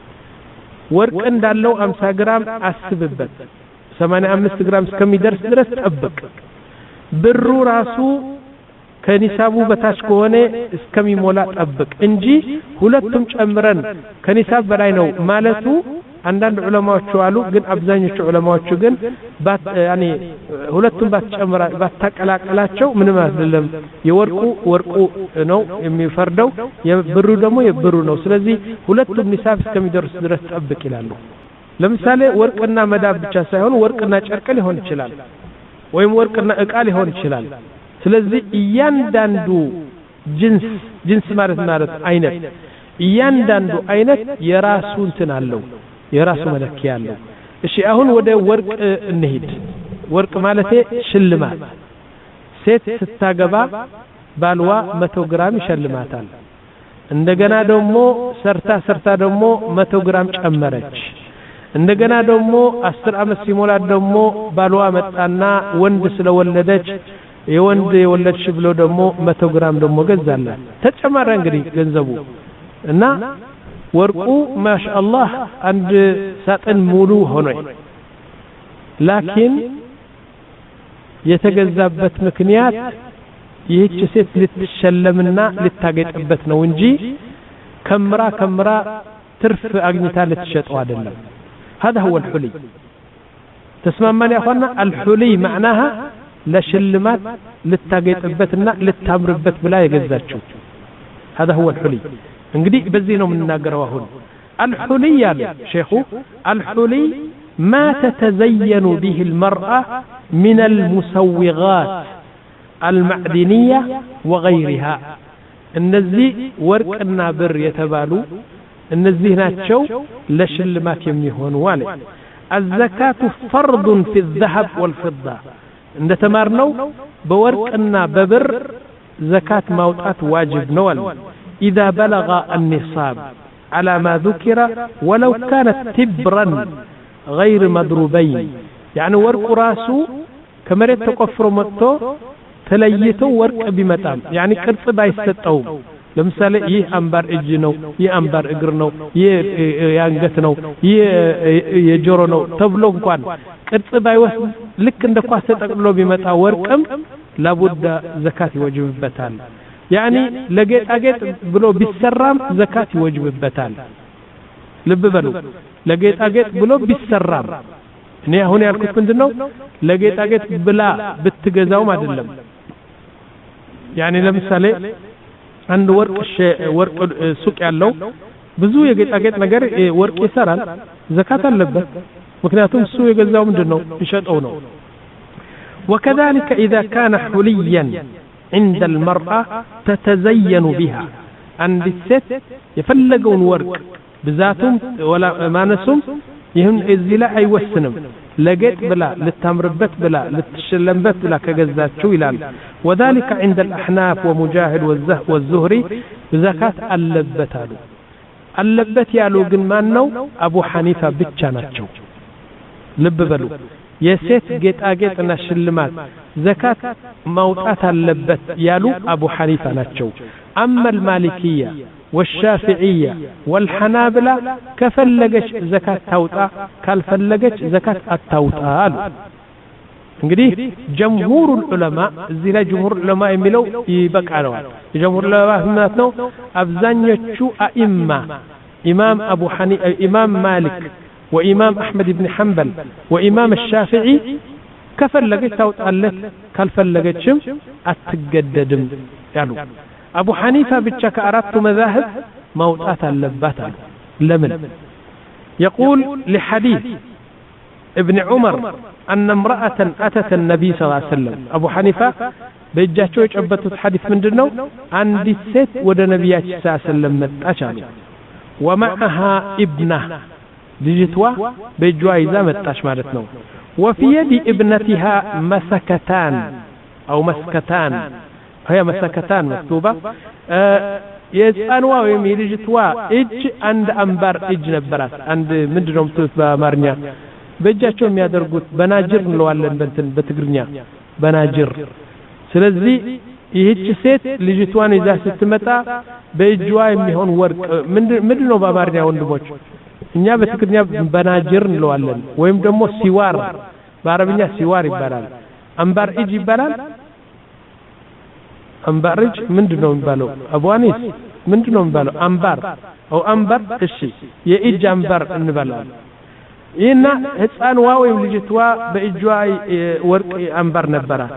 ወርቅ እንዳለው خمسة ግራም አስብበት ثمانية وثمانين ግራም እስከሚደርስ ድረስ ጠብቅ ብሩ ራሱ ከኒሳቡ በታች ከሆነ እስከሚሞላ ጠብቅ እንጂ ሁለቱም ጨምረን ከኒሳብ በላይ ነው ማለቱ አንዳንድ ዑለማዎቹ አሉ ግን አብዛኞቹ ዑለማዎቹ ግን ያኒ ሁለቱም ባትጨምራ ባታቀላቀላቸው ምንም አይደለም የወርቁ ወርቁ ነው የሚፈርደው የብሩ ደግሞ የብሩ ነው ስለዚህ ሁለቱም ኒሳብ እስከሚደርስ ድረስ ጠብቅ ይላሉ ለምሳሌ ወርቅና መዳብ ብቻ ሳይሆን ወርቅና ጨርቅ ሊሆን ይችላል ወይም ወርቅና ዕቃ ሊሆን ይችላል ስለዚህ እያንዳንዱ ጅንስ ጅንስ ማለት ማለት አይነት እያንዳንዱ አይነት የራሱ እንትን አለው የራሱ መለኪያ አለው እሺ አሁን ወደ ወርቅ እንሂድ ወርቅ ማለት ሽልማት ሴት ስታገባ ባልዋ መቶ ግራም ይሸልማታል እንደገና ደግሞ ሰርታ ሰርታ ደግሞ መቶ ግራም ጨመረች እንደገና ደግሞ አስር አመት ሲሞላት ደግሞ ባልዋ መጣና ወንድ ስለወለደች የወንድ የወለድሽ ብሎ ደግሞ መቶ ግራም ደግሞ ገዛላት ተጨማራ እንግዲህ ገንዘቡ እና ወርቁ ማሻአላህ አንድ ሳጥን ሙሉ ሆነ ላኪን የተገዛበት ምክንያት ይህች ሴት ልትሸለምና ልታገጥበት ነው እንጂ ከምራ ከምራ ትርፍ አግኝታ ልትሸጠው አይደለም هذا هو الحلي تسمعنا يا اخوانا الحلي معناها لشلمات ልታገጥበትና ልታምርበት ብላ የገዛችው هذا هو الحلي እንግዲህ በዚህ ነው የምንናገረው አሁን الحلي ያለ ሼኹ الحلي ما تتزين به المرأة من المسوغات المعدنية وغيرها እነዚህ ወርቅና ብር የተባሉ እነዚህ ናቸው ለሽልማት የሚሆኑ አለ الزكاة فرض في الذهب والفضة እንደተማርነው በወርቅና በብር زكاة ማውጣት ዋጅብ ነው አለ إذا بلغ النصاب على ما ذكر ولو كانت تبرا غير مضروبين يعني ورق راسه كمريت تقفر مطو تليته ورق بمتام يعني ቅርጽ ባይሰጠው ለምሳሌ ይህ አንባር እጅ ነው ይህ አንባር እግር ነው ይህ ያንገት ነው ይህ የጆሮ ነው ተብሎ እንኳን ቅርጽ ባይወስድ ልክ እንደ ኳስ ተጠቅልሎ ቢመጣ ወርቅም لابد زكاة ይወጅብበታል يعني ለጌጣጌጥ ብሎ ቢሰራም زكاة ይወጅብበታል ልብ በሉ ለጌጣጌጥ ብሎ ቢሰራም እኔ አሁን ያልኩት ምንድነው ለጌጣጌጥ ብላ ብትገዛውም አይደለም يعني ለምሳሌ አንድ ወርቅ ወርቅ ሱቅ ያለው ብዙ የጌጣጌጥ ነገር ወርቅ ይሰራል زكاة አለበት ምክንያቱም እሱ የገዛው ምንድነው ይሸጠው ነው وكذلك إذا كان حليا عند المرأة تتزين بها عند الست يفلقون ورق بذاتهم ولا ما نسهم ይህን እዚህ ላይ አይወስንም ለጌጥ ብላ ልታምርበት ብላ ልትሸለምበት ብላ ከገዛችው ይላል وذلك عند الأحناف ومجاهد والزهري زكاة አለበት አሉ አለበት ያሉ ግን ማን ነው አቡ ሐኒፋ ብቻ ናቸው ልብ በሉ የሴት ጌጣጌጥና ሽልማት ዘካት ማውጣት አለበት ያሉ አቡ ሐኒፋ ናቸው أما المالكية والشافعية والحنابلة كفلجش زكاة توطا كالفلجش زكاة التوطا አሉ እንግዲህ ጀምሁር ዑለማ እዚህ ላይ ጀምሁር ዑለማ የሚለው ይበቃለው ጀምሁር ዑለማ ማለት ነው አብዛኞቹ አኢማ ኢማም አቡ ሐኒፋ ኢማም ማሊክ وإمام أحمد بن حنبل وإمام الشافعي كفلجت توطالت كالفلجتشم أتجددم قالوا أبو حنيفة بتشك أردت مذاهب موطات اللبات لمن يقول لحديث ابن عمر أن امرأة أتت النبي صلى الله عليه وسلم أبو حنيفة بيجاتشو يعبتوا حديث من دنو عند الست ودى نبيات صلى الله عليه وسلم أشانوا ومعها ابنه لجتوا بيجوا إذا متاش مالتنا وفي يد ابنتها مسكتان أو مسكتان هي مسكتان مكتوبة آه يسألوا ويمي لجتوا إج عند أنبار إج نبرات عند مدرم توت بمارنيا بيجاتشو ميادرقوت بناجر نلوالن بنتن بتقرنيا بناجر سلزي ይህች ሴት ልጅቷን ይዛ ስትመጣ በእጇ የሚሆን ወርቅ ምንድነው በአማርኛ ወንድሞች እኛ በትግርኛ በናጅር እንለዋለን ወይም ደግሞ ሲዋር በአረብኛ ሲዋር ይባላል አንባር እጅ ይባላል አንባር እጅ ምንድነው የሚባለው አቡአኒስ ምንድነው የሚባለው አንባር او አንባር እሺ የእጅ አንባር እንበላለን ይሄና ህፃንዋ ወይም ልጅቷ በእጇ ወርቅ አንባር ነበራት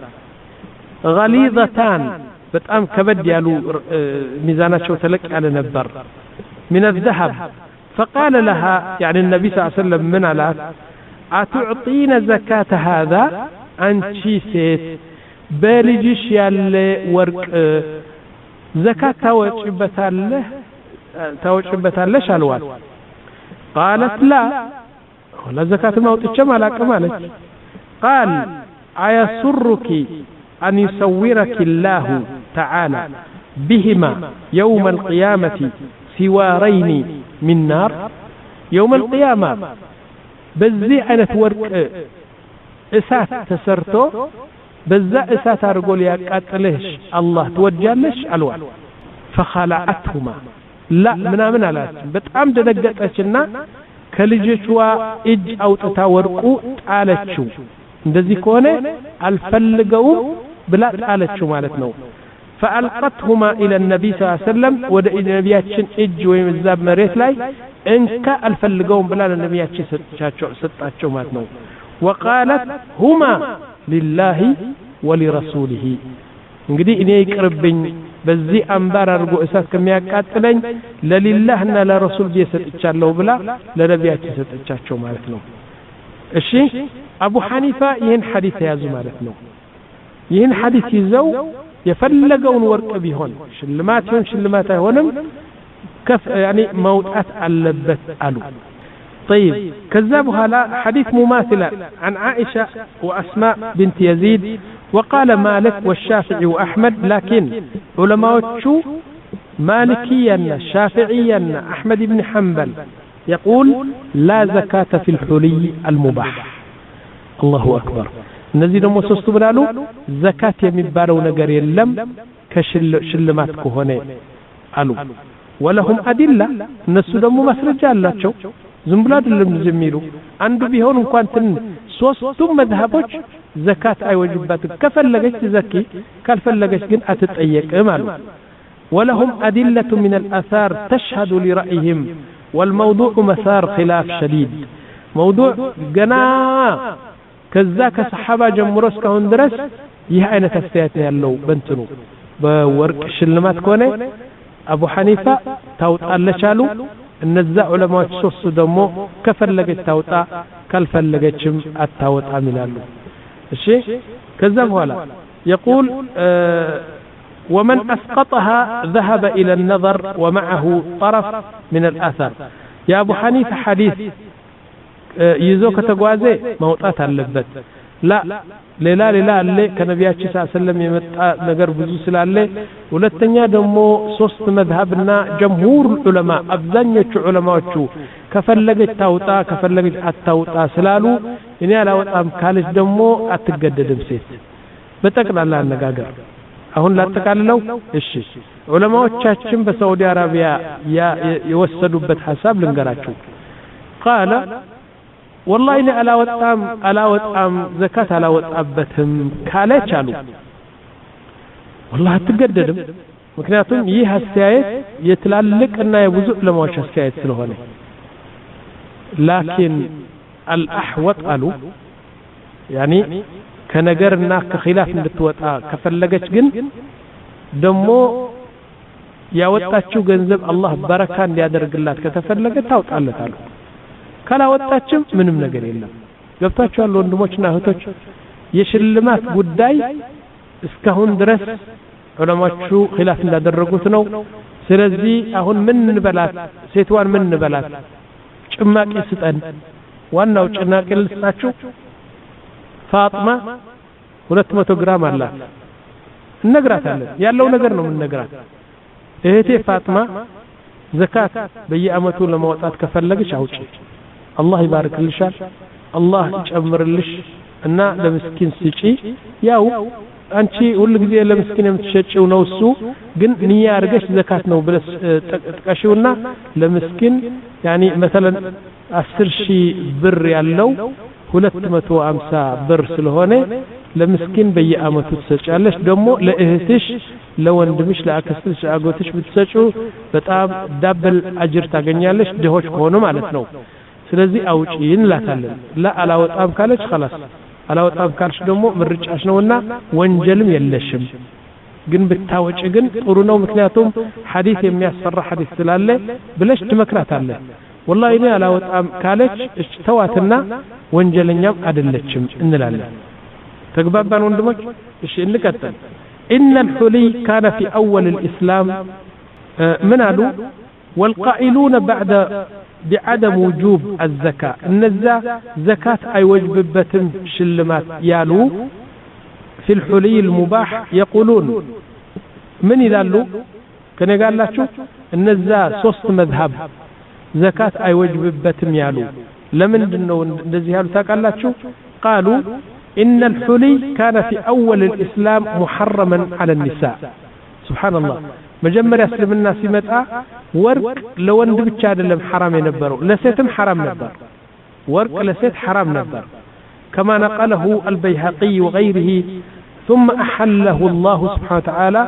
غليظتان በጣም ከበድ ያሉ ሚዛናቸው ተለቅ ያለ ነበር من الذهب فقال لها يعني النبي صلى الله عليه وسلم من علات أتعطين زكاة هذا أنتي سيت بلجيش يالي ورق زكاة توجبتاله توجبتاله شالوات قالت لا ولا زكاة ما وتشم على كمالك قال أيسرك أن يصورك الله تعالى بهما يوم القيامة سوارين من نار يوم القيامة بزي عينة ورق إسات تسرتو بزا إسات أرقول يا قاتلش الله توجالش ألوان فخلعتهما لا منا منا لا بتعم دنقتشنا كلجتوا إج أو تتاورقو تعالتشو እንደዚህ ከሆነ አልፈልገውም ብላ ጣለችው ማለት ነው فألقتهما إلى النبي صلى الله عليه وسلم ودى النبياتشن إج ويمزاب مريت لاي إنك الفلقوم بلا النبياتشن ستاتشو ماتنو وقالت هما لله ولرسوله እንግዲህ እኔ ይቅርብኝ በዚህ አንባር አርጎ እሳት ከሚያቃጥለኝ ለሊላህና ለረሱል ቢሰጥቻለሁ ብላ ለነቢያችን ሰጥቻቸው ማለት ነው እሺ አቡ ሐኒፋ ይህን ሐዲስ ያዙ ማለት ነው ይህን ሐዲስ ይዘው የፈለገውን ወርቅ ቢሆን ሽልማት ይሁን ሽልማት አይሆንም ከፍ يعني موطات አለበት አሉ طيب كذب هلا حديث مماثلا عن عائشة وأسماء بنت يزيد وقال مالك والشافعي وأحمد لكن علماء شو مالكيا شافعيا أحمد بن حنبل يقول لا زكاة في الحلي المباح الله أكبر እነዚህ ደግሞ ሶስቱ ብላሉ ዘካት የሚባለው ነገር የለም ከሽልማት ከሆነ አሉ ወለሁም አዲላ እነሱ ደግሞ ማስረጃ አላቸው ዝም ብሎ አይደለም ዝሚሉ አንዱ ቢሆን እንኳን ትን ሶስቱም መዝሐቦች ዘካት አይወጅባትም ከፈለገች ዘኪ ካልፈለገች ግን አትጠየቅም አሉ ولهم أدلة من الآثار تشهد لرأيهم والموضوع مسار خلاف شديد موضوع جنا كذا كصحابة جمروس كهون درس يهاين تفتيات يالله بنتنو بورق شلمات كونه أبو حنيفة توت الله شالو النزاع علماء الشخص دمو كفلقت توتا كالفلقتشم التوت عملالو الشيء كذا ولا يقول آه ومن أسقطها ذهب إلى النظر ومعه طرف من الآثار يا أبو حنيفة حديث ይዞ ከተጓዘ ማውጣት አለበት ላ ሌላ ሌላ አለ ከነቢያችን ሰለላሁ የመጣ ነገር ብዙ ስላለ ሁለተኛ ደግሞ ሶስት መዝሀብና ጀምሁር ዑለማ አብዛኞቹ ዑለማዎቹ ከፈለገች ታውጣ ከፈለገች አታውጣ ስላሉ እኔ አላወጣም ካለች ደግሞ አትገደድም ሴት በጠቅላላ አነጋገር አሁን ላጠቃልለው እሺ ዑለማዎቻችን በሳዑዲ አረቢያ የወሰዱበት ሐሳብ ልንገራችሁ قال والله እኔ አላወጣም አላወጣም ዘካት አላወጣበትም ካለች አሉ والله አትገደድም ምክንያቱም ይህ አስተያየት የትላልቅና የብዙ ዑለማዎች አስተያየት ስለሆነ لكن الاحوط አሉ يعني ከነገርና ከኺላፍ እንድትወጣ ከፈለገች ግን ደሞ ያወጣችው ገንዘብ አላህ በረካ እንዲያደርግላት ከተፈለገ ታውጣለታል ካላወጣችም ምንም ነገር የለም ገብታችኋል ወንድሞችና እህቶች የሽልማት ጉዳይ እስካሁን ድረስ ዑለማዎቹ ኺላፍ እንዳደረጉት ነው ስለዚህ አሁን ምን እንበላት ሴትዋን ምን እንበላት ጭማቂ ስጠን ዋናው ጭማቂ ልስጣችሁ ፋጥማ ሁለት መቶ ግራም አላት እንነግራታለን ያለው ነገር ነው የምንነግራት እህቴ ፋጥማ ዘካት በየአመቱ ለማውጣት ከፈለግሽ አውጪ አላህ ይባርክልሻል አላህ ይጨምርልሽ እና ለምስኪን ስጪ ያው አንቺ ሁሉ ጊዜ ለምስኪን የምትሸጪው ነው እሱ ግን ንያ አርገሽ ዘካት ነው ብለሽ ተጥቀሽውና ለምስኪን يعني مثلا አስር ሺህ ብር ያለው ሁለት መቶ ሃምሳ ብር ስለሆነ ለምስኪን በየአመቱ ትሰጫለሽ ደሞ ለእህትሽ ለወንድምሽ ለአክስትሽ አጎትሽ ብትሰጪው በጣም ዳብል አጅር ታገኛለሽ ደሆች ሆኖ ማለት ነው ስለዚህ አውጪ እንላታለን ላ አላወጣም ካለች خلاص አላወጣም ካልሽ ደሞ ምርጫሽ ነውና ወንጀልም የለሽም ግን ብታወጪ ግን ጥሩ ነው ምክንያቱም ሐዲስ የሚያስፈራ ሐዲስ ስላለ ብለሽ ትመክራታለህ والله እኔ አላወጣም ካለች እስተዋትና ወንጀለኛም አይደለችም እንላለን ተግባባን ወንድሞች እሺ እንቀጥል ان الحلي كان في اول الاسلام من قالوا والقائلون بعد بعدم وجوب الزكاه النزا زكاه اي وجببتم شلمات يالو في الحلي المباح يقولون من يلالو كان قاللاچو النزا ሶስት مذهب زكاه اي وجببتم يالو لمندنو እንደዚህ ያሉ ታውቃላችሁ قالوا ان الحلي كان في اول الاسلام محرما على النساء سبحان الله መጀመሪያ እስልምና ሲመጣ ወርቅ ለወንድ ብቻ አይደለም حرام የነበረው ለሴትም حرام ነበር ወርቅ ለሴት حرام ነበር كما نقله البيهقي وغيره ثم احله الله سبحانه وتعالى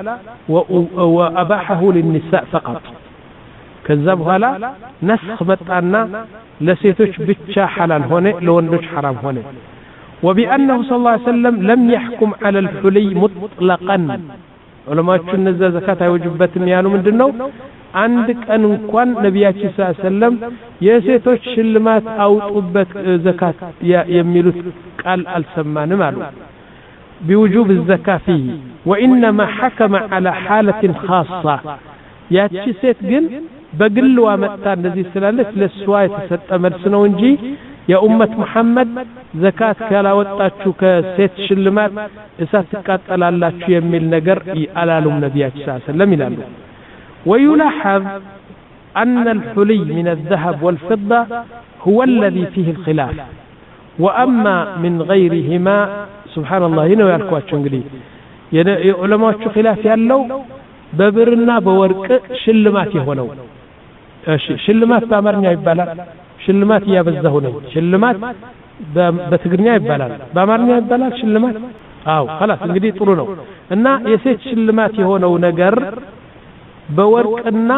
واباحه للنساء فقط ከዛ በኋላ ነስኽ መጣና ለሴቶች ብቻ حلال ሆነ ለወንዶች حرام ሆነ وبأنه صلى الله عليه وسلم لم يحكم على الحلي مطلقا ዑለማዎቹ እነዛ ዘካት አይወጅበትም ያሉ ምንድነው አንድ ቀን እንኳን ነብያችን ሰለላሁ ዐለይሂ ወሰለም የሴቶች ሽልማት አውጡበት ዘካት የሚሉት ቃል አልሰማንም አሉ بوجوب الزكاه فيه وانما حكم على حاله خاصه ያቺ ሴት ግን በግልዋ መጣ እንደዚህ ስላለች ለሷ የተሰጠ መልስ ነው እንጂ የኡመት መሐመድ ዘካት ካላወጣችሁ ከሴት ሽልማት እሳት ተቃጠላላችሁ የሚል ነገር አላሉም ነብያችን ሰለላሁ ዐለይሂ ወሰለም ይላሉ ويلاحظ أن الحلي من الذهب والفضة هو الذي فيه الخلاف وأما من غيرهما سبحان الله هنا يالكواچو እንግዲህ የዑለማዎቹ ኺላፍ ያለው በብርና በወርቅ ሽልማት የሆነው እሺ ሽልማት በአማርኛ ይባላል ሽልማት ያበዛው ነው ሽልማት በትግርኛ ይባላል በአማርኛ ይባላል ሽልማት አው خلاص እንግዲህ ጥሩ ነው እና የሴት ሽልማት የሆነው ነገር በወርቅና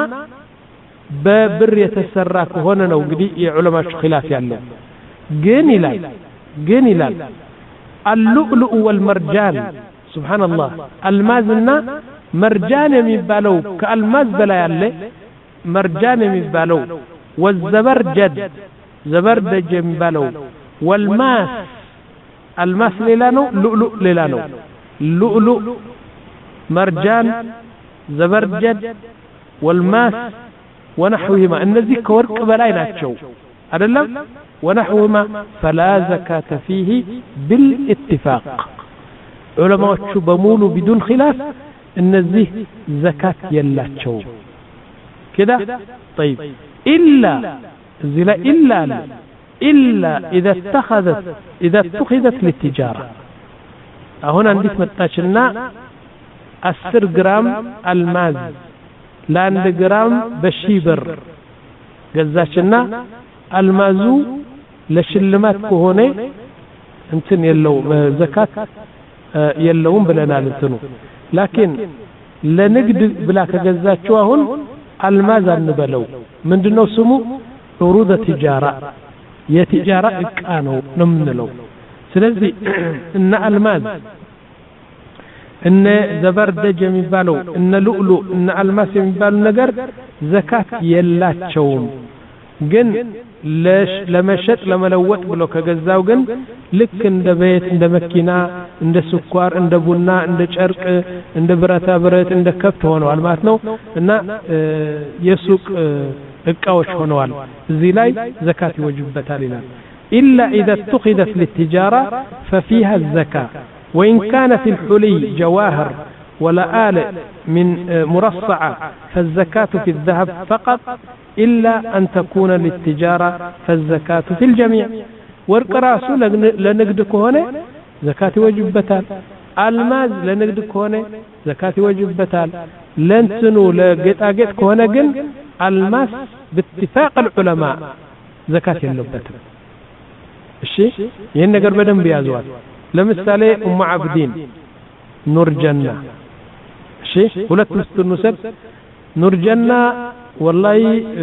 በብር የተሰራ ከሆነ ነው እንግዲህ የዑለማዎች ኺላፍ ያለው ግን ይላል ግን ይላል اللؤلؤ والمرجان سبحان الله المازنا مرجان የሚባለው ከአልማዝ በላይ ያለ مرجان የሚባለው والزبرجد زبرجد የሚባለው والماس الماس ሌላ ነው لؤلؤ ሌላ ነው لؤلؤ مرجان زبرجد والماس ونحوهما እነዚህ ከወርቅ በላይ ናቸው أدلم ونحوهما فلا زكاة فيه بالاتفاق علماء بمولو بدون خلاف إن الزيه زكاة يلاتشو كده طيب إلا زلا إلا إلا إذا اتخذت إذا اتخذت للتجارة هنا عندك متاشلنا عشرة جرام الماز لأن جرام بشيبر جزاشنا المازو لشلمات كهوني انتن يلو زكاة يلوون بلنا لنتنو لكن لنقد بلا كجزاتشوهن الماز النبلو من دنو سمو عروض تجارة يتجارة اكانو نمنلو سلزي ان الماز ان زبردج የሚባለው ان لؤلؤ ان الماس የሚባሉ ነገር ዘካት የላቸውም ግን ለመሸጥ ለመለወጥ ብሎ ከገዛው ግን ልክ እንደ ቤት እንደ መኪና እንደ ስኳር እንደ ቡና እንደ ጨርቅ እንደ ብረታ ብረት እንደ ከብት ሆነዋል ማለት ነው እና የሱቅ እቃዎች ሆነዋል እዚህ ላይ ዘካት ይወጅበታል ይላል إلا إذا اتخذت للتجارة ففيها الزكاة وإن كان في الحلي جواهر ولآلئ من مرصعة فالزكاة في الذهب فقط إلا أن تكون للتجارة فالزكاة في الجميع والقراص لنقدك هنا زكاة وجبتال الماز لنقدك هنا زكاة وجبتال لنتنو لقيت هنا جن الماس باتفاق العلماء زكاة اللبتال الشيء ينقر بدن بيازوات لمثال أم عبدين نور جنة الشيء ولك مستنسب نور جنة والله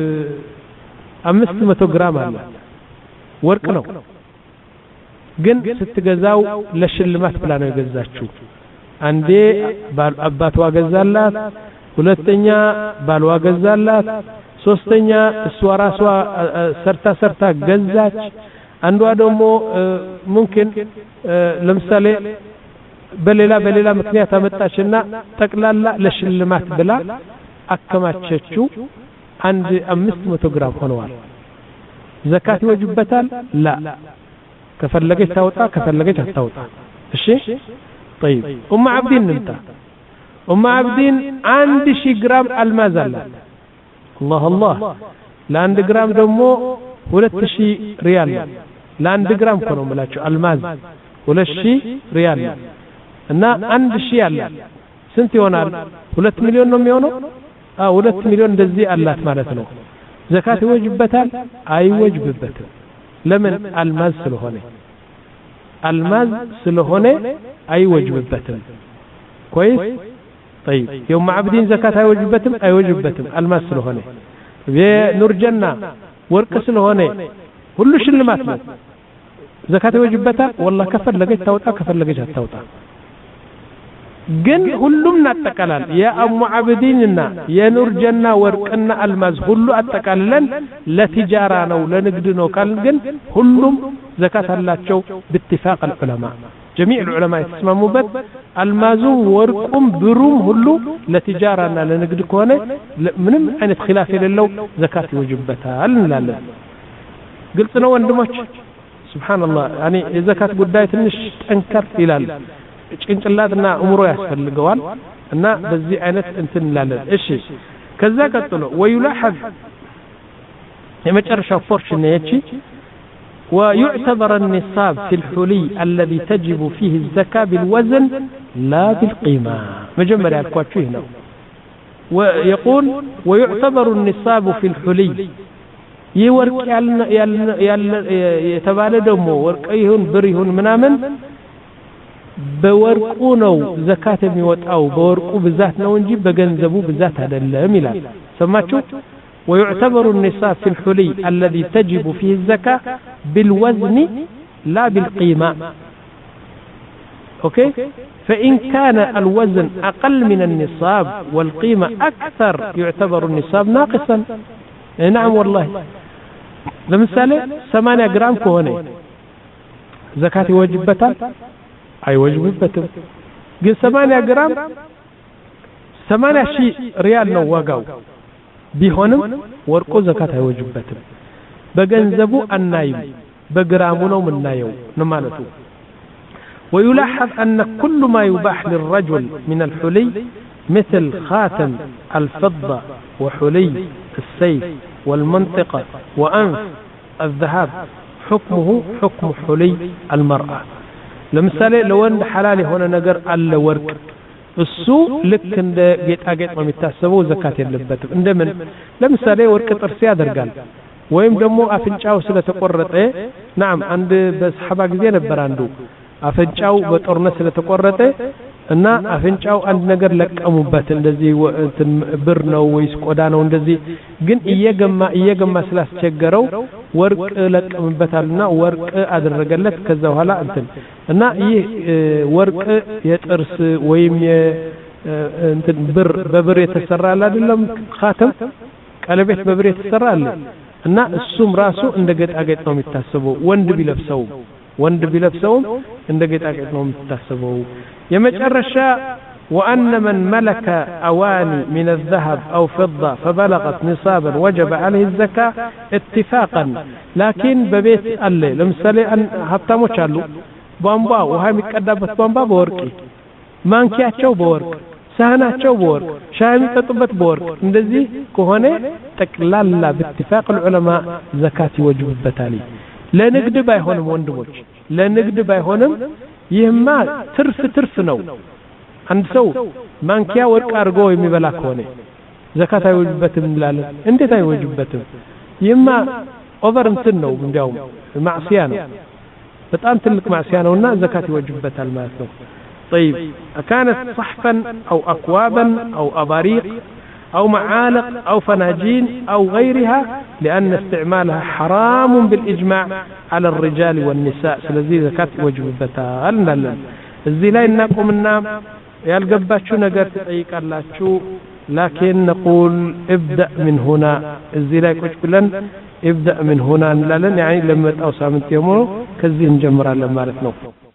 أمست متو جرام الله وركنو جن ستجزاو لشلمات بلانو يجزاتشو عندي بال أبات واجزالات ولتنيا بال واجزالات سوستنيا سوارا سوا سرتا سرتا جزاتش አንዷ ደግሞ ممكن ለምሳሌ በሌላ በሌላ ምክንያት አመጣችና ጠቅላላ ለሽልማት ብላ አከማቸችው አንድ አምስት መቶ ግራም ሆነዋል ዘካት ይወጅበታል ላ ከፈለገች ታውጣ ከፈለገች አታውጣ እሺ طيب ام عبدين እንታ ام عبدين አንድ ሺህ ግራም አልማዝ አላት الله الله ለአንድ ግራም ደግሞ ሁለት ሺህ ሪያል ለአንድ ግራም እኮ ነው የምላችሁ አልማዝ ሁለት ሺህ ሪያል እና አንድ ሺህ አለ ስንት ይሆናል ሁለት ሚሊዮን ነው የሚሆነው አዎ ሁለት ሚሊዮን እንደዚህ አላት ማለት ነው ዘካት ይወጅበታል አይወጅብበትም ለምን አልማዝ ስለሆነ አልማዝ ስለሆነ አይወጅብበትም كويس طيب يوم عبدين زكاة አይወጅበትም አይወጅበትም አልማዝ ስለሆነ በኑር ጀና ወርቅ ስለሆነ ሁሉ ሽልማት ነው ዘካት ይወጅበታል والله ከፈለገች ታውጣ ከፈለገች አታውጣ ግን ሁሉም እናጠቃላል የአሙ አብዲንና የኑር ጀና ወርቅና አልማዝ ሁሉ አጠቃልለን ለቲጃራ ነው ለንግድ ነው ካል ግን ሁሉም ዘካት አላቸው باتفاق العلماء جميع العلماء يسمموا بت المازو ورقم بروم هلو لتجارنا لنقد كونه منم عن خلاف للو زكاة وجبتها لا قلت له وندمج سبحان الله يعني زكاة قداية النش تنكر إلى ጭንቅላትና አእምሮ ያስፈልገዋል እና በዚህ አይነት እንትን እንላለን እሺ ከዛ ቀጥሎ ويلاحظ የመጨረሻው ፖርሽን ነች ويعتبر النصاب في الحلي الذي تجب فيه الزكاة بالوزن لا بالقيمة مجمل ያልኳችሁ ይሄ ነው ويقول ويعتبر النصاب في الحلي يورق ያለ የተባለ ደግሞ ወርቅ ይሁን ብር ይሁን ምናምን በወርቁ ነው ዘካት የሚወጣው በወርቁ ብዛት ነው እንጂ በገንዘቡ ብዛት አይደለም ይላል ሰማችሁ ويعتبر النصاب في الحلي الذي تجب فيه الزكاة بالوزن لا بالقيمة اوكي فإن كان الوزن أقل من النصاب والقيمة أكثر يعتبر النصاب ناقصا نعم والله لمثال ثمانية جرام كهوني زكاة واجبتها አይወጅብበትም ግን ثمانية ግራም ثمانية ሺህ ሪያል ነው ዋጋው ቢሆንም ወርቁ ዘካት አይወጅበትም بجنزبو النايم بجرامونه من نايو نمالته. ويلاحظ أن كل ما يباح للرجل من الحلي مثل خاتم الفضة وحلي السيف والمنطقة وأنف الذهب حكمه حكم حلي المرأة. لمثالي لو أن حلالي هنا نقر ألا ورق السوء لك عند جيت أجيت ما متحسبه زكاة اللبت عندما لمثالي ورق ترسيا درجال ويم دمو أفنشاو سلة تقرط إيه نعم عند بس حباك زين براندو أفنشاو بتورنا سلة تقرط እና አፍንጫው አንድ ነገር ለቀሙበት እንደዚህ ብርነው ወይስ ቆዳ ነው እንደዚህ ግን እየገማ እየገማ ስላስቸገረው ወርቅ ለቀሙበታልና ወርቅ አደረገለት ከዛ በኋላ እንትን እና ይህ ወርቅ የጥርስ ወይም እንትን ብር በብር የተሰራ አይደለም ኻተም ቀለበት በብር የተሰራ አለ እና እሱም ራሱ እንደ ጌጣጌጥ ነው የሚታሰበው ወንድ ቢለብሰው ወንድ ቢለብሰው እንደ ጌጣጌጥ ነው የሚታሰበው يمجرشا وأن من ملك أواني من الذهب أو فضة فبلغت نصابا وجب عليه الزكاة اتفاقا لكن ببيت الله لمثالي أن حتى مشالو بامبا وهاي مكدبت بامبا بوركي مانكياتشو بورك سهناتشو بورك شاهي مكتبت بورك اندزي كهوني تكلالا باتفاق العلماء زكاة وجب البتالي لا نقد بايهونم وندموش لا نقد بايهونم ይህማ ትርፍ ትርፍ ነው አንድ ሰው ማንኪያ ወርቅ አርጎ የሚበላ ከሆነ ዘካት አይወጅበትም እንላለን እንዴት አይወጅበትም ይህማ ኦቨር እንትን ነው እንዲያው ማዕሲያ ነው በጣም ትልቅ ማዕሲያ ነውና ዘካት ይወጅበታል ማለት ነው طيب كانت صحفا او اكوابا او اباريق او معالق او فناجين او غيرها لان استعمالها حرام بالاجماع على الرجال والنساء ስለዚህ ዘካት ይወጅበታል እንላለን እዚህ ላይ እናቆምና ያልገባችሁ ነገር ትጠይቃላችሁ لكن نقول ابدا من هنا እዚህ ላይ ቁጭ ብለን ابدا من هنا እንላለን يعني ለመጣው ሳምንት የሞ ከዚህ እንጀምራለን ማለት ነው